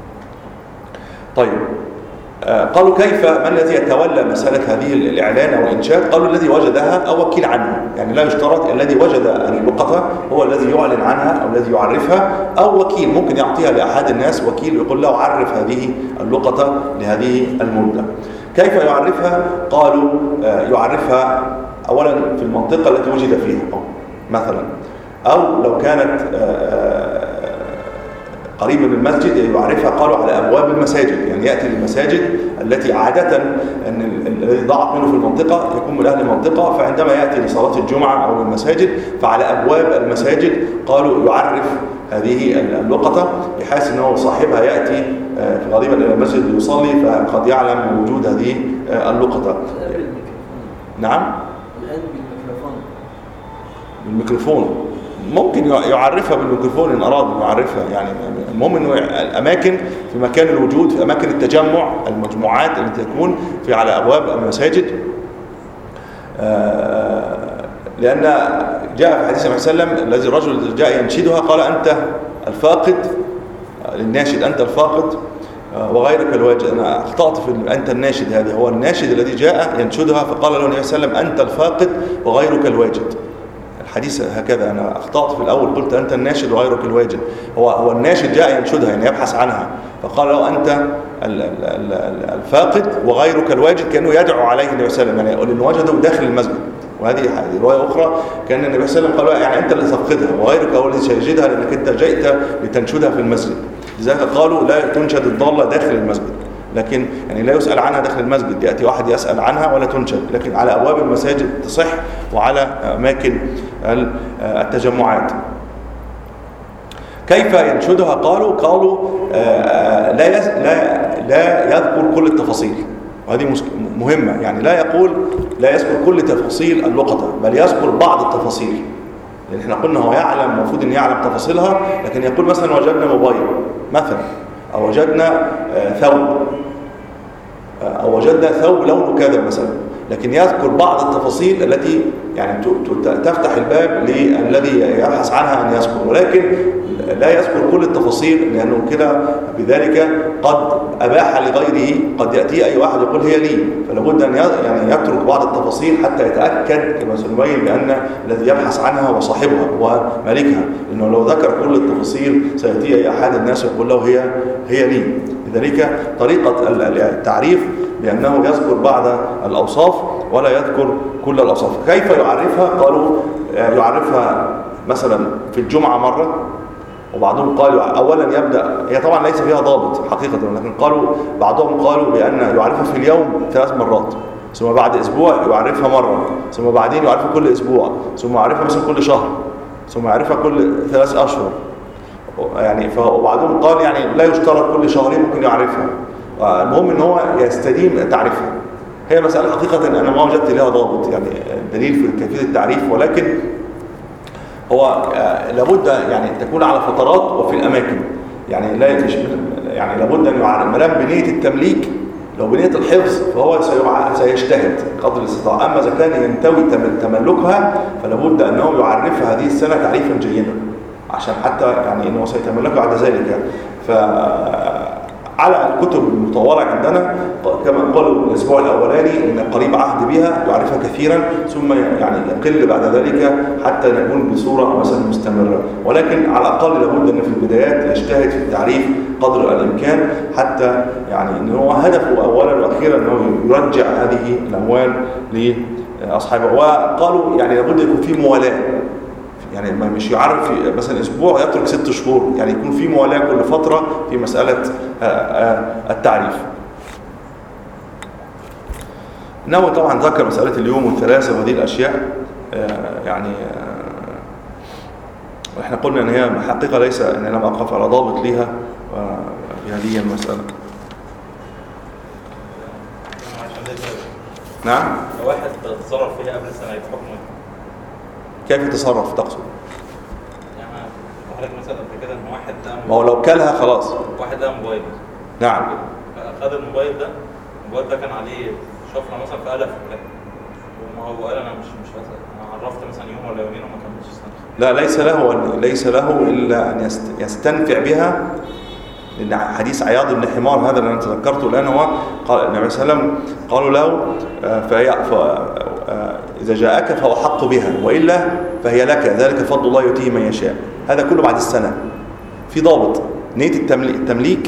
طيب قالوا كيف ما الذي يتولى مسألة هذه الإعلان أو الإنشاد؟ قالوا الذي وجدها أو وكيل عنها، يعني لا يشترط الذي وجد اللقطة هو الذي يعلن عنها أو الذي يعرفها، أو وكيل ممكن يعطيها لأحد الناس، وكيل يقول له عرف هذه اللقطة لهذه المدة. كيف يعرفها؟ قالوا يعرفها أولا في المنطقة التي وجد فيها مثلا، أو لو كانت قريبا من المسجد يعرفها قالوا على أبواب المساجد، يعني يأتي للمساجد التي عادة أن الذي ضاعت منه في المنطقة يكون من أهل المنطقة، فعندما يأتي لصلاة الجمعة أو المساجد فعلى أبواب المساجد قالوا يعرف هذه اللقطة، بحيث أنه صاحبها يأتي غالبا إلى المسجد ليصلي فقد يعلم وجود هذه اللقطة. نعم؟ الآن بالميكروفون. بالميكروفون ممكن يعرفها بالميكروفون إن أراد يعرفها، يعني المهم إنه الأماكن في مكان الوجود، في أماكن التجمع، المجموعات التي تكون في على أبواب المساجد. لأن جاء في حديث النبي صلى الله عليه وسلم الذي الرجل جاء ينشدها قال أنت الفاقد للناشد، أنت الفاقد وغيرك الواجد. أنا أخطأت في أنت الناشد، هذه هو الناشد الذي جاء ينشدها، فقال له النبي صلى الله عليه وسلم أنت الفاقد وغيرك الواجد. حديث هكذا، أنا أخطأت في الأول قلت أنت الناشد وغيرك الواجد. هو هو الناشد جاء ينشدها يعني يبحث عنها، فقال له أنت الفاقد وغيرك الواجد، كأنه يدعو عليه النبي صلى الله عليه وسلم، يعني يقول إنه وجده داخل المسجد. وهذه رواية أخرى كان النبي صلى الله عليه وسلم قال يعني أنت اللي تفقدها وغيرك هو اللي سيجدها، لأنك أنت جئت لتنشدها في المسجد. لذلك قالوا لا تنشد الضالة داخل المسجد، لكن يعني لا يسأل عنها داخل المسجد، يأتي واحد يسأل عنها ولا تنشد، لكن على أبواب المساجد تصح وعلى أماكن التجمعات. كيف ينشدها؟ قالوا قالوا لا لا لا يذكر كل التفاصيل، وهذه مهمة، يعني لا يقول لا يذكر كل تفاصيل اللقطة، بل يذكر بعض التفاصيل. لأن احنا قلنا هو يعلم، المفروض أن يعلم تفاصيلها، لكن يقول مثلا وجدنا موبايل مثلا، أو وجدنا ثوب، أو وجدنا ثوب لونه كذا مثلا، لكن يذكر بعض التفاصيل التي يعني تفتح الباب للذي يبحث عنها أن يذكر، ولكن لا يذكر كل التفاصيل، لأنه كده بذلك قد أباح لغيره، قد يأتي أي واحد يقول هي لي، فلا بد أن يعني يترك بعض التفاصيل حتى يتأكد كما سنبين بأن الذي يبحث عنها هو صاحبها ومالكها، لأنه لو ذكر كل التفاصيل سيأتي أي أحد الناس يقول له هي هي لي. لذلك طريقة التعريف بأنه يذكر بعض الأوصاف ولا يذكر كل الأوصاف. كيف يعرفها؟ قالوا يعرفها مثلا في الجمعة مرة، وبعضهم قالوا أولا يبدأ، هي طبعا ليس فيها ضابط حقيقة، لكن قالوا بعضهم قالوا بأن يعرفها في اليوم ثلاث مرات، ثم بعد أسبوع يعرفها مرة، ثم بعدين يعرفها كل أسبوع، ثم يعرفها مثلا كل شهر، ثم يعرفها كل ثلاث أشهر يعني. فبعضهم قال يعني لا يشترط كل شهرين ممكن يعرفها، المهم ان هو يستديم تعريفها. هي مسألة حقيقة أنا ما وجدت لها ضابط يعني دليل في كيفية التعريف، ولكن هو لابد يعني تكون على فترات وفي الأماكن، يعني لا يعني لابد أن يعرف ما دام بنية التمليك. لو بنية الحفظ فهو سيجتهد قدر الاستطاعة، أما إذا كان ينتوي تملكها فلابد أنه يعرفها هذه السنة تعريفا جيدا، عشان حتى يعني أنه سيتملكها بعد ذلك. ف على الكتب المطورة عندنا كما قالوا الأسبوع الأولاني إن قريب عهد بها يعرفها كثيرا، ثم يعني يقل بعد ذلك حتى نكون بصورة مثلا مستمرة، ولكن على الأقل لابد أن في البدايات يجتهد في التعريف قدر الإمكان، حتى يعني إن هو هدفه أولا وأخيرا أنه يرجع هذه الأموال لأصحابه. وقالوا يعني لابد يكون في موالاة، يعني مش يعرف مثلا اسبوع يترك ست شهور، يعني يكون في موالاة كل فترة في مسألة التعريف. النووي طبعا ذكر مسألة اليوم والثلاثة وهذه الأشياء، يعني احنا قلنا ان هي حقيقة ليس ان انا اقف على ضابط ليها في هذه المسألة. نعم. لو واحد تصرف فيها قبل السنة يبقى حكمه كيف يتصرف تقصد؟ يعني حضرتك مثلا قبل كده ان واحد ده ما هو لو كلها خلاص. واحد ده موبايل. نعم. خد الموبايل ده، الموبايل ده كان عليه شفره مثلا في ألف ولا وما هو قال انا مش مش انا عرفت مثلا يوم ولا يومين وما كملش السنه. لا ليس له ليس له الا ان يستنفع بها، لان حديث عياض بن حمار هذا اللي انا تذكرته الان هو قال النبي صلى الله عليه وسلم قالوا له فهي إذا جاءك فهو حق بها وإلا فهي لك، ذلك فضل الله يؤتيه من يشاء. هذا كله بعد السنة في ضابط نية التمليك, التمليك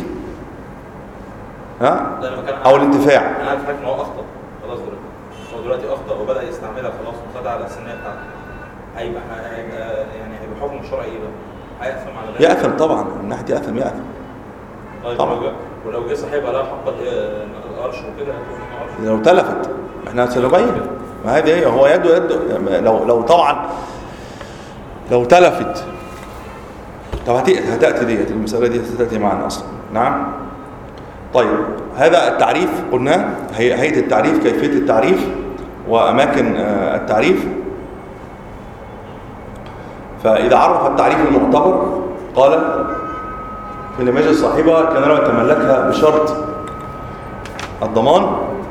ها أو الانتفاع. أنا عارف حاجة إن هو أخطأ خلاص دلوقتي، هو دلوقتي أخطأ وبدأ يستعملها خلاص وخدها على السنية بتاعته، هيبقى يعني هيبقى حكم شرعي إيه بقى؟ هيأثم على ذلك؟ يأثم طبعا من ناحية يأثم يأثم طيب طبعا. ولو جه صاحبها لها حق القرش وكده لو تلفت احنا سنبين ما هذه هي، هو يده يده لو لو طبعا لو تلفت. طب هتأتي ديت المسألة دي هتأتي معنا أصلا. نعم. طيب هذا التعريف قلنا، هيئة التعريف، كيفية التعريف وأماكن التعريف. فإذا عرف التعريف المعتبر قال في لم يجد صاحبها كان له يتملكها بشرط الضمان.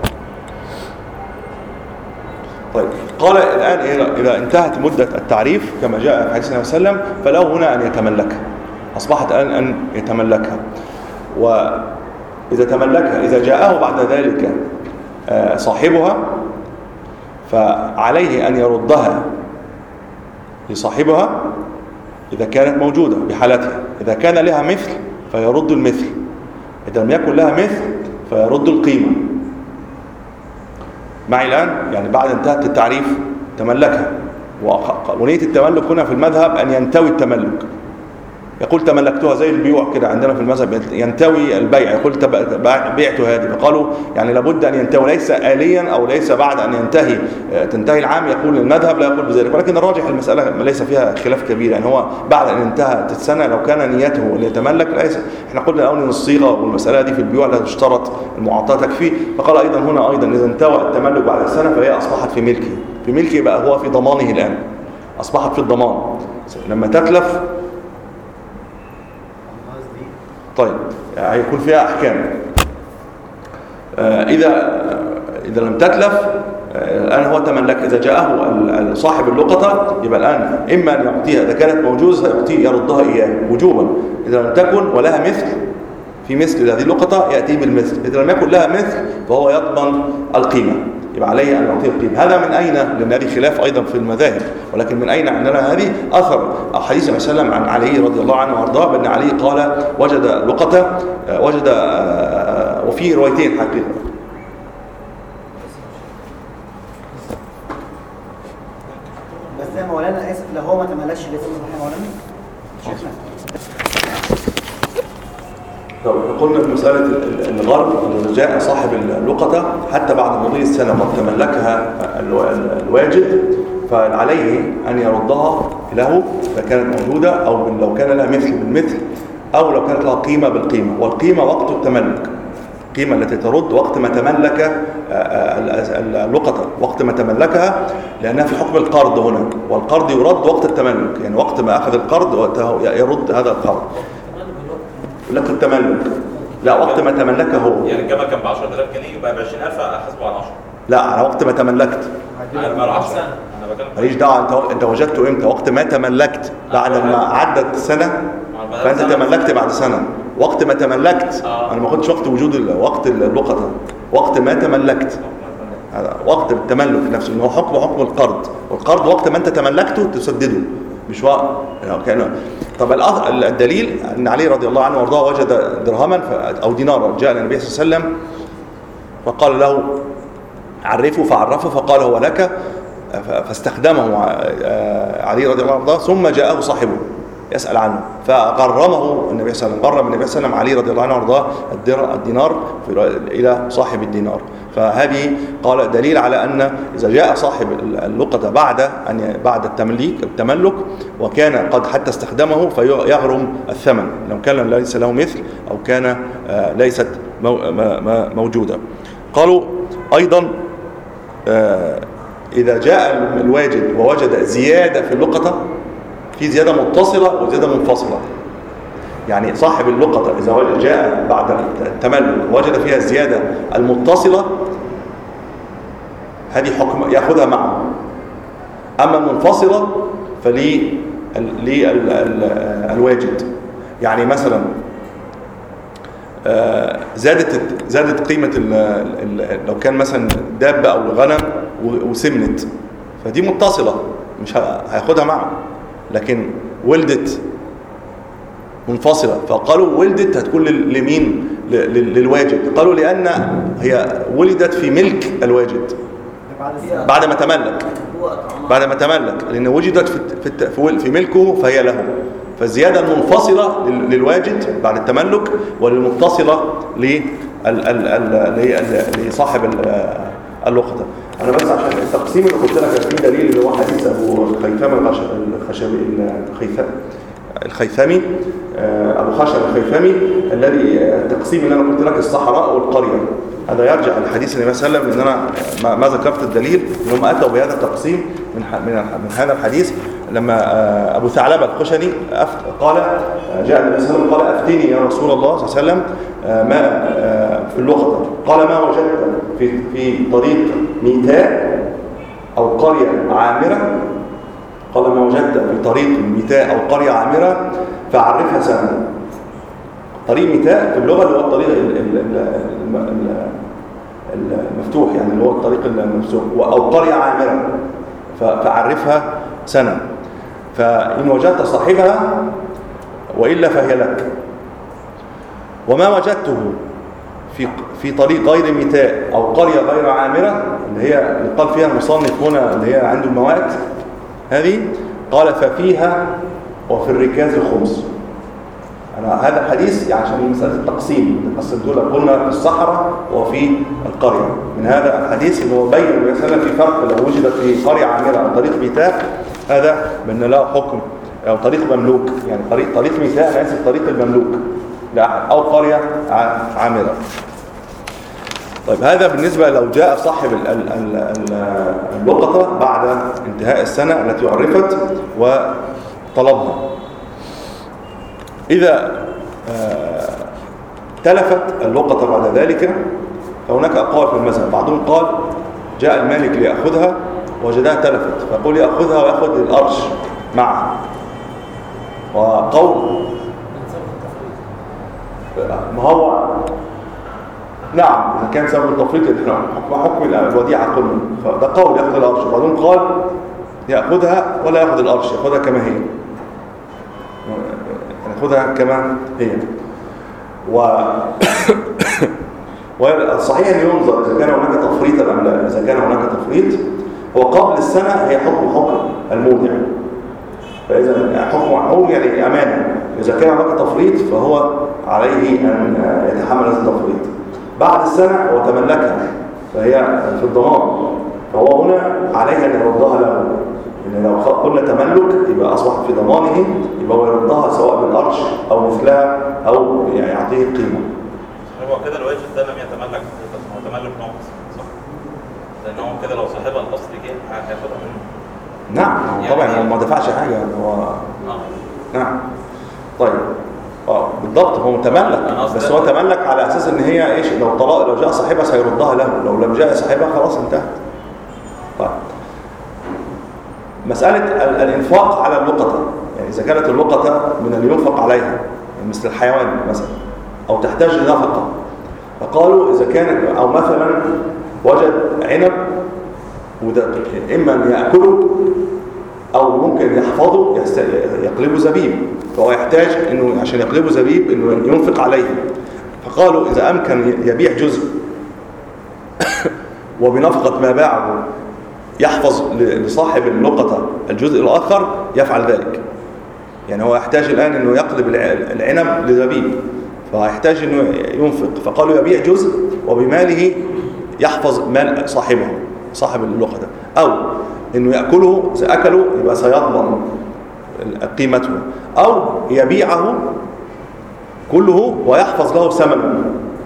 طيب قال الآن إذا انتهت مدة التعريف كما جاء في حديث النبي صلى الله عليه وسلم فله هنا أن يتملكها، أصبحت الآن أن يتملكها. وإذا تملكها إذا جاءه بعد ذلك صاحبها فعليه أن يردها لصاحبها إذا كانت موجودة بحالتها. إذا كان لها مثل فيرد المثل، إذا لم يكن لها مثل فيرد القيمة. معي الآن؟ يعني بعد انتهت التعريف تملكها، ونية التملك هنا في المذهب أن ينتوي التملك. يقول تملكتها زي البيوع كده عندنا في المذهب، ينتوي البيع، يقول بعت هذه، فقالوا يعني لابد أن ينتوي، ليس آليا أو ليس بعد أن ينتهي تنتهي العام يقول المذهب لا يقول بذلك، ولكن الراجح المسألة ليس فيها خلاف كبير، يعني هو بعد أن انتهت السنة لو كان نيته ليتملك ليس. احنا قلنا الأول أن الصيغة والمسألة دي في البيوع لا تشترط المعاطاة تكفي، فقال أيضا هنا أيضا إذا انتوى التملك بعد السنة فهي أصبحت في ملكه، في ملكه بقى هو في ضمانه الآن، أصبحت في الضمان. لما تتلف طيب هيكون فيها أحكام. آه إذا إذا لم تتلف آه الآن هو تملك، إذا جاءه صاحب اللقطة يبقى الآن إما أن يعطيها، إذا كانت موجودة يعطيه يردها إياه وجوبا، إذا لم تكن ولها مثل في مثل هذه اللقطة يأتي بالمثل، إذا لم يكن لها مثل فهو يضمن القيمة، يبقى عليه أن يعطيه القيمة. هذا من أين؟ لأن هذه خلاف أيضا في المذاهب، ولكن من أين عندنا هذه؟ أثر أو حديث النبي صلى الله عليه وسلم عن علي رضي الله عنه وأرضاه بأن علي قال وجد لقطة، وجد وفي روايتين حقيقة. بس يا مولانا آسف لو هو ما تملكش لازم يا مولانا شيخنا. طب قلنا في مسألة الغرب إذا جاء صاحب اللقطة حتى بعد مضي السنة قد تملكها الواجد فعليه أن يردها له إذا كانت موجودة، أو لو كان لها مثل بالمثل، أو لو كانت لها قيمة بالقيمة. والقيمة وقت التملك، القيمة التي ترد وقت ما تملك اللقطة، وقت ما تملكها، لأنها في حكم القرض هنا، والقرض يرد وقت التملك، يعني وقت ما أخذ القرض يرد هذا القرض. لك التملك لا وقت ما تملكه هو، يعني الجمل كان ب عشرة آلاف جنيه يبقى ب عشرين ألف احاسبه على عشرة. لا على وقت ما تملكت. على عشرة انا بكلم ماليش دعوه انت انت وجدته امتى، وقت ما تملكت بعد ما عدت سنة فانت تملكت بعد سنة، وقت ما تملكت آه. انا ما كنتش وقت وجود وقت اللقطه، وقت ما تملكت هذا وقت التملك نفسه، انه حكم حكم القرض، والقرض وقت ما انت تملكته تسدده مش وقت يعني كانه. طب الدليل ان علي رضي الله عنه وارضاه وجد درهما او دينارا، جاء النبي صلى الله عليه وسلم فقال له عرفه فعرفه فقال هو لك، فاستخدمه علي رضي الله عنه وارضاه، ثم جاءه صاحبه يسأل عنه فغرمه النبي صلى الله عليه وسلم، غرم النبي صلى الله عليه وسلم علي رضي الله عنه وارضاه الدينار الى صاحب الدينار. فهذه قال دليل على ان اذا جاء صاحب اللقطه بعد ان بعد التمليك التملك وكان قد حتى استخدمه فيغرم الثمن لو كان ليس له مثل او كان ليست موجوده. قالوا ايضا اذا جاء الواجد ووجد زياده في اللقطه، في زيادة متصلة وزيادة منفصلة، يعني صاحب اللقطة إذا جاء بعد التملك وجد فيها الزيادة المتصلة هذه حكم يأخذها معه، أما المنفصلة فللواجد. يعني مثلا زادت زادت قيمة لو كان مثلا دابة أو غنم وسمنت فدي متصلة مش هياخدها معه، لكن ولدت منفصلة فقالوا ولدت هتكون لمين؟ للواجد. قالوا لأن هي ولدت في ملك الواجد بعد ما تملك، بعد ما تملك لأن وجدت في في ملكه فهي له، فالزيادة المنفصلة للواجد بعد التملك والمتصلة لصاحب اللقطة. أنا بس عشان التقسيم اللي قلت لك في دليل اللي هو حديث أبو خيثمة الخشبي الخيثمي أبو خشب الخيثمي الذي التقسيم اللي أنا قلت لك الصحراء والقرية، هذا يرجع لحديث النبي صلى الله عليه وسلم، لأن أنا ما ذكرت الدليل إنهم أتوا بهذا التقسيم من من هذا الحديث لما أبو ثعلبة الخشني قال جاء النبي صلى الله عليه وسلم قال أفتني يا رسول الله صلى الله عليه وسلم ما في اللقطة، قال ما وجدت في في طريق ميتاء أو قرية عامرة، قال ما وجدت في طريق ميتاء أو قرية عامرة فعرفها سنة. طريق ميتاء في اللغة اللي هو الطريق المفتوح، يعني اللي هو الطريق المفتوح، أو قرية عامرة فعرفها سنة. فإن وجدت صاحبها وإلا فهي لك. وما وجدته في في طريق غير ميتاء أو قرية غير عامرة، اللي هي اللي قال فيها المصنف هنا اللي هي عنده الموات هذه، قال ففيها وفي الركاز الخمس. أنا هذا الحديث يعني عشان مسألة التقسيم، نقسم دول قلنا في الصحراء وفي القرية. من هذا الحديث اللي هو بين مثلا في فرق لو وجدت في قرية عامرة أو طريق ميتاء، هذا بأن له حكم، أو طريق مملوك، يعني طريق طريق ميتاء أنا آسف طريق المملوك لا، أو قرية عامرة. طيب هذا بالنسبة لو جاء صاحب اللقطة بعد انتهاء السنة التي عرفت وطلبها. إذا تلفت اللقطة بعد ذلك فهناك أقوال في المذهب. بعضهم قال جاء المالك ليأخذها وجدها تلفت، فقول يأخذها ويأخذ الأرش معها. وقول ما هو نعم إذا كان سبب التفريط حكم حكم الوديعة كله، فده قول يأخذ الأرش. بعضهم قال يأخذها ولا يأخذ الأرش، يأخذها كما هي، يأخذها كما هي. و والصحيح أن ينظر إذا كان هناك تفريط أم لا. إذا كان هناك تفريط هو قبل السنة هي حكم حكم المودع، فإذا حكم حكم يعني أمانة. إذا كان هناك تفريط فهو عليه أن يتحمل هذا التفريط. بعد السنة هو تملكها فهي في الضمان، فهو هنا عليه أن يردها له. إن لو قلنا تملك يبقى أصبح في ضمانه، يبقى هو يردها سواء بالقرش أو مثلها أو يعني يعطيه قيمة. هو كده لو ده لم يتملك، هو تملك ناقص صح؟ لأن هو كده لو صاحبها الأصلي كده هياخدها منه. نعم طبعا هو ما دفعش حاجة هو. آه. نعم طيب اه بالضبط هو تملك، بس هو تملك على اساس ان هي ايش، لو طلاق لو جاء صاحبها سيردها له، لو لم جاء صاحبها خلاص انتهت. طيب مسألة الانفاق على اللقطة، يعني اذا كانت اللقطة من اللي ينفق عليها يعني مثل الحيوان مثلا او تحتاج لنفقة، فقالوا اذا كانت او مثلا وجد عنب وده اما ان ياكله او ممكن يحفظه يقلبه زبيب، فهو يحتاج انه عشان يقلبه زبيب انه ينفق عليه. فقالوا اذا امكن يبيع جزء وبنفقة ما باعه يحفظ لصاحب اللقطة الجزء الاخر يفعل ذلك. يعني هو يحتاج الان انه يقلب العنب لزبيب، فيحتاج انه ينفق، فقالوا يبيع جزء وبماله يحفظ مال صاحبه صاحب اللقطة، او انه يأكله، اذا اكله يبقى سيضمن قيمته، او يبيعه كله ويحفظ له ثمنه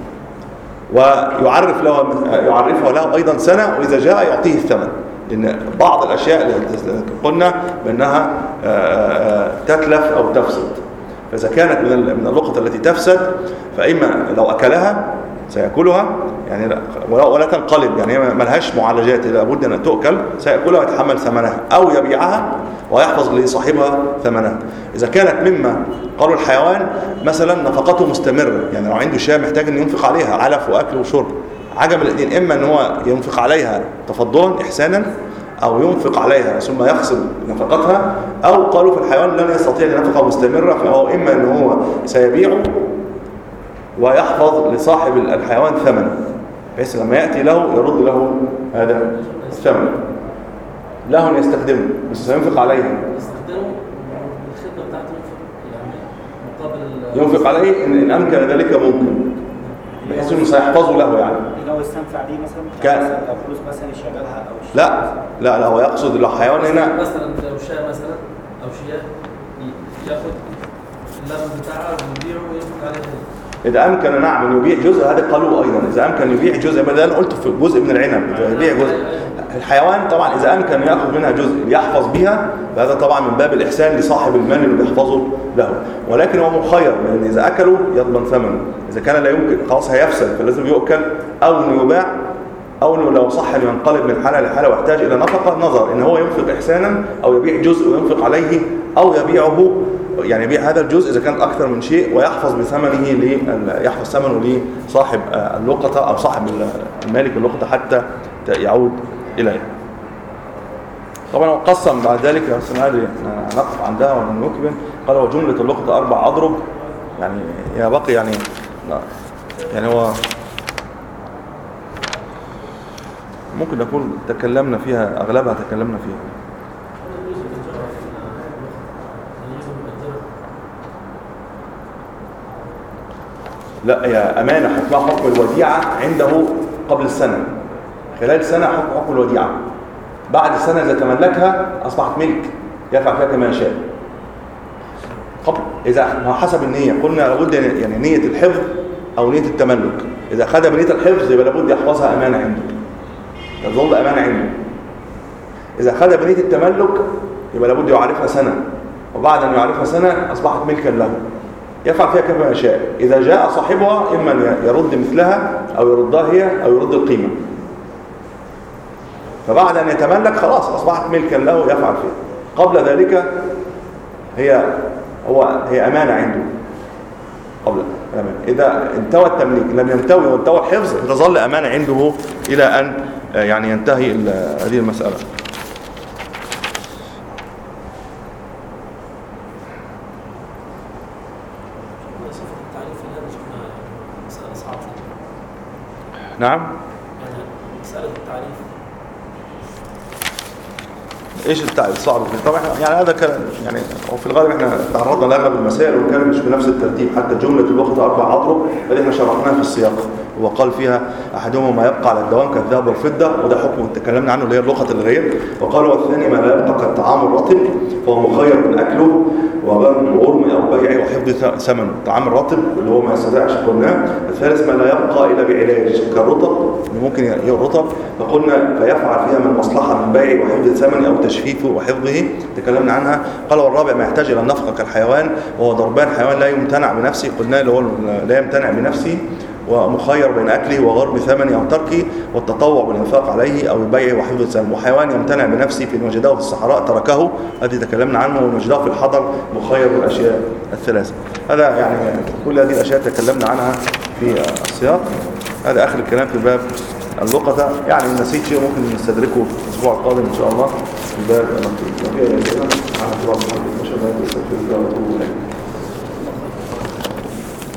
ويعرف له يعرفه له ايضا سنة، واذا جاء يعطيه الثمن. لان بعض الاشياء اللي قلنا بانها تتلف او تفسد، فاذا كانت من اللقطة التي تفسد فاما لو اكلها سيأكلها يعني ولا تنقلب، يعني هي ما لهاش معالجات، لابد ان تؤكل، سيأكلها ويتحمل ثمنها، او يبيعها ويحفظ لصاحبها ثمنها. اذا كانت مما قالوا الحيوان مثلا نفقته مستمره، يعني لو عنده شاة محتاج ان ينفق عليها علف واكل وشرب، عجب الاثنين، اما ان هو ينفق عليها تفضلا احسانا او ينفق عليها ثم يخصم نفقتها، او قالوا في الحيوان لن يستطيع نفقه مستمره، فهو اما ان هو سيبيعه ويحفظ لصاحب الحيوان ثمنه بحيث لما يأتي له يرد له هذا الثمن، له أن يستخدمه بس سينفق عليه. يستخدمه الخدمة بتاعته يعني مقابل ينفق عليه إن, إن أمكن ذلك ممكن، بحيث أنه سيحفظه له يعني. لو استنفع بيه مثلا كان لو فلوس مثلا يشغلها أو شيء. لا لا لا هو يقصد لو حيوان هنا مثلا لو شاة مثلا أو شياه ياخد اللبن بتاعها ويبيعه وينفق عليه. إذا أمكن نعم أن يبيع جزء، هذا قالوا أيضا إذا أمكن يبيع جزء، ما ده أنا قلت في جزء من العنب يبيع جزء. الحيوان طبعا إذا أمكن يأخذ منها جزء يحفظ بها، فهذا طبعا من باب الإحسان لصاحب المال اللي بيحفظه له، ولكن هو مخير، لأن إذا أكله يضمن ثمنه، إذا كان لا يمكن خلاص هيفسد فلازم يؤكل، أو إنه يباع، أو إنه لو صح إنه ينقلب من حالة لحالة ويحتاج إلى نفقة، نظر إن هو ينفق إحسانا أو يبيع جزء وينفق عليه، أو يبيعه يعني يبيع هذا الجزء إذا كان أكثر من شيء ويحفظ بثمنه يحفظ ثمنه لصاحب اللقطة أو صاحب المالك اللقطة حتى يعود إليه. طبعا هو قسم بعد ذلك يا حسن علي، احنا نقف عندها ونكمل. قال وجملة اللقطة أربع أضرب، يعني يا بقي يعني لا يعني هو ممكن نكون تكلمنا فيها، أغلبها تكلمنا فيها. لا يا أمانة حكمها حكم الوديعة عنده قبل السنة، خلال سنة حكم حكم الوديعة، بعد السنة إذا تملكها أصبحت ملك يفعل فيها كما يشاء. قبل إذا ما حسب النية، قلنا لابد يعني نية الحفظ أو نية التملك. إذا أخذها بنية الحفظ يبقى لابد يحفظها أمانة عنده، تظل أمانة عنده. إذا أخذها بنية التملك يبقى لابد يعرفها سنة، وبعد أن يعرفها سنة أصبحت ملكا له يفعل فيها كما يشاء. إذا جاء صاحبها إما يرد مثلها أو يردها هي أو يرد القيمة، فبعد أن يتملك خلاص أصبحت ملكا له يفعل فيها. قبل ذلك هي هو هي أمانة عنده قبل الأمانة. إذا انتوى التمليك لم ينتوي وانتوى الحفظ تظل أمانة عنده إلى أن يعني ينتهي هذه المسألة. نعم. مسألة التعريف ايش التعريف صعب طبعا يعني هذا كان يعني وفي الغالب احنا تعرضنا لاغلب المسائل وكان مش بنفس الترتيب. حتى جمله الوقت اربع اضرب اللي احنا شرحناها في السياق وقال فيها احدهما ما يبقى على الدوام كالذهب والفضه، وده حكم تكلمنا عنه اللي هي اللقطه الغير. وقال والثاني ما لا يبقى كالطعام الرطب فهو مخير من اكله وغرم او بيعه وحفظ ثمنه. الطعام الرطب اللي هو ما يستطيعش قلناه. الثالث ما لا يبقى الا بعلاج كالرطب اللي ممكن يرطب، فقلنا فيفعل فيها من مصلحه من بيعه وحفظ ثمنه او تشفيفه وحفظه تكلمنا عنها. قال والرابع ما يحتاج الى النفقه كالحيوان وهو ضربان حيوان لا يمتنع بنفسه، قلنا اللي هو لا يمتنع بنفسه ومخير بين أكله وغرب ثمنه أو تركه والتطوع بالإنفاق عليه أو البيع وحفظ الثمن. وحيوان يمتنع بنفسه في وجده في الصحراء تركه، هذه تكلمنا عنه. ووجده في الحضر مخير بالأشياء الثلاثة. هذا يعني كل هذه الأشياء تكلمنا عنها في السياق. هذا آخر الكلام في باب اللقطة. يعني نسيت شيء ممكن نستدركه في الأسبوع القادم إن شاء الله في باب اللقطة.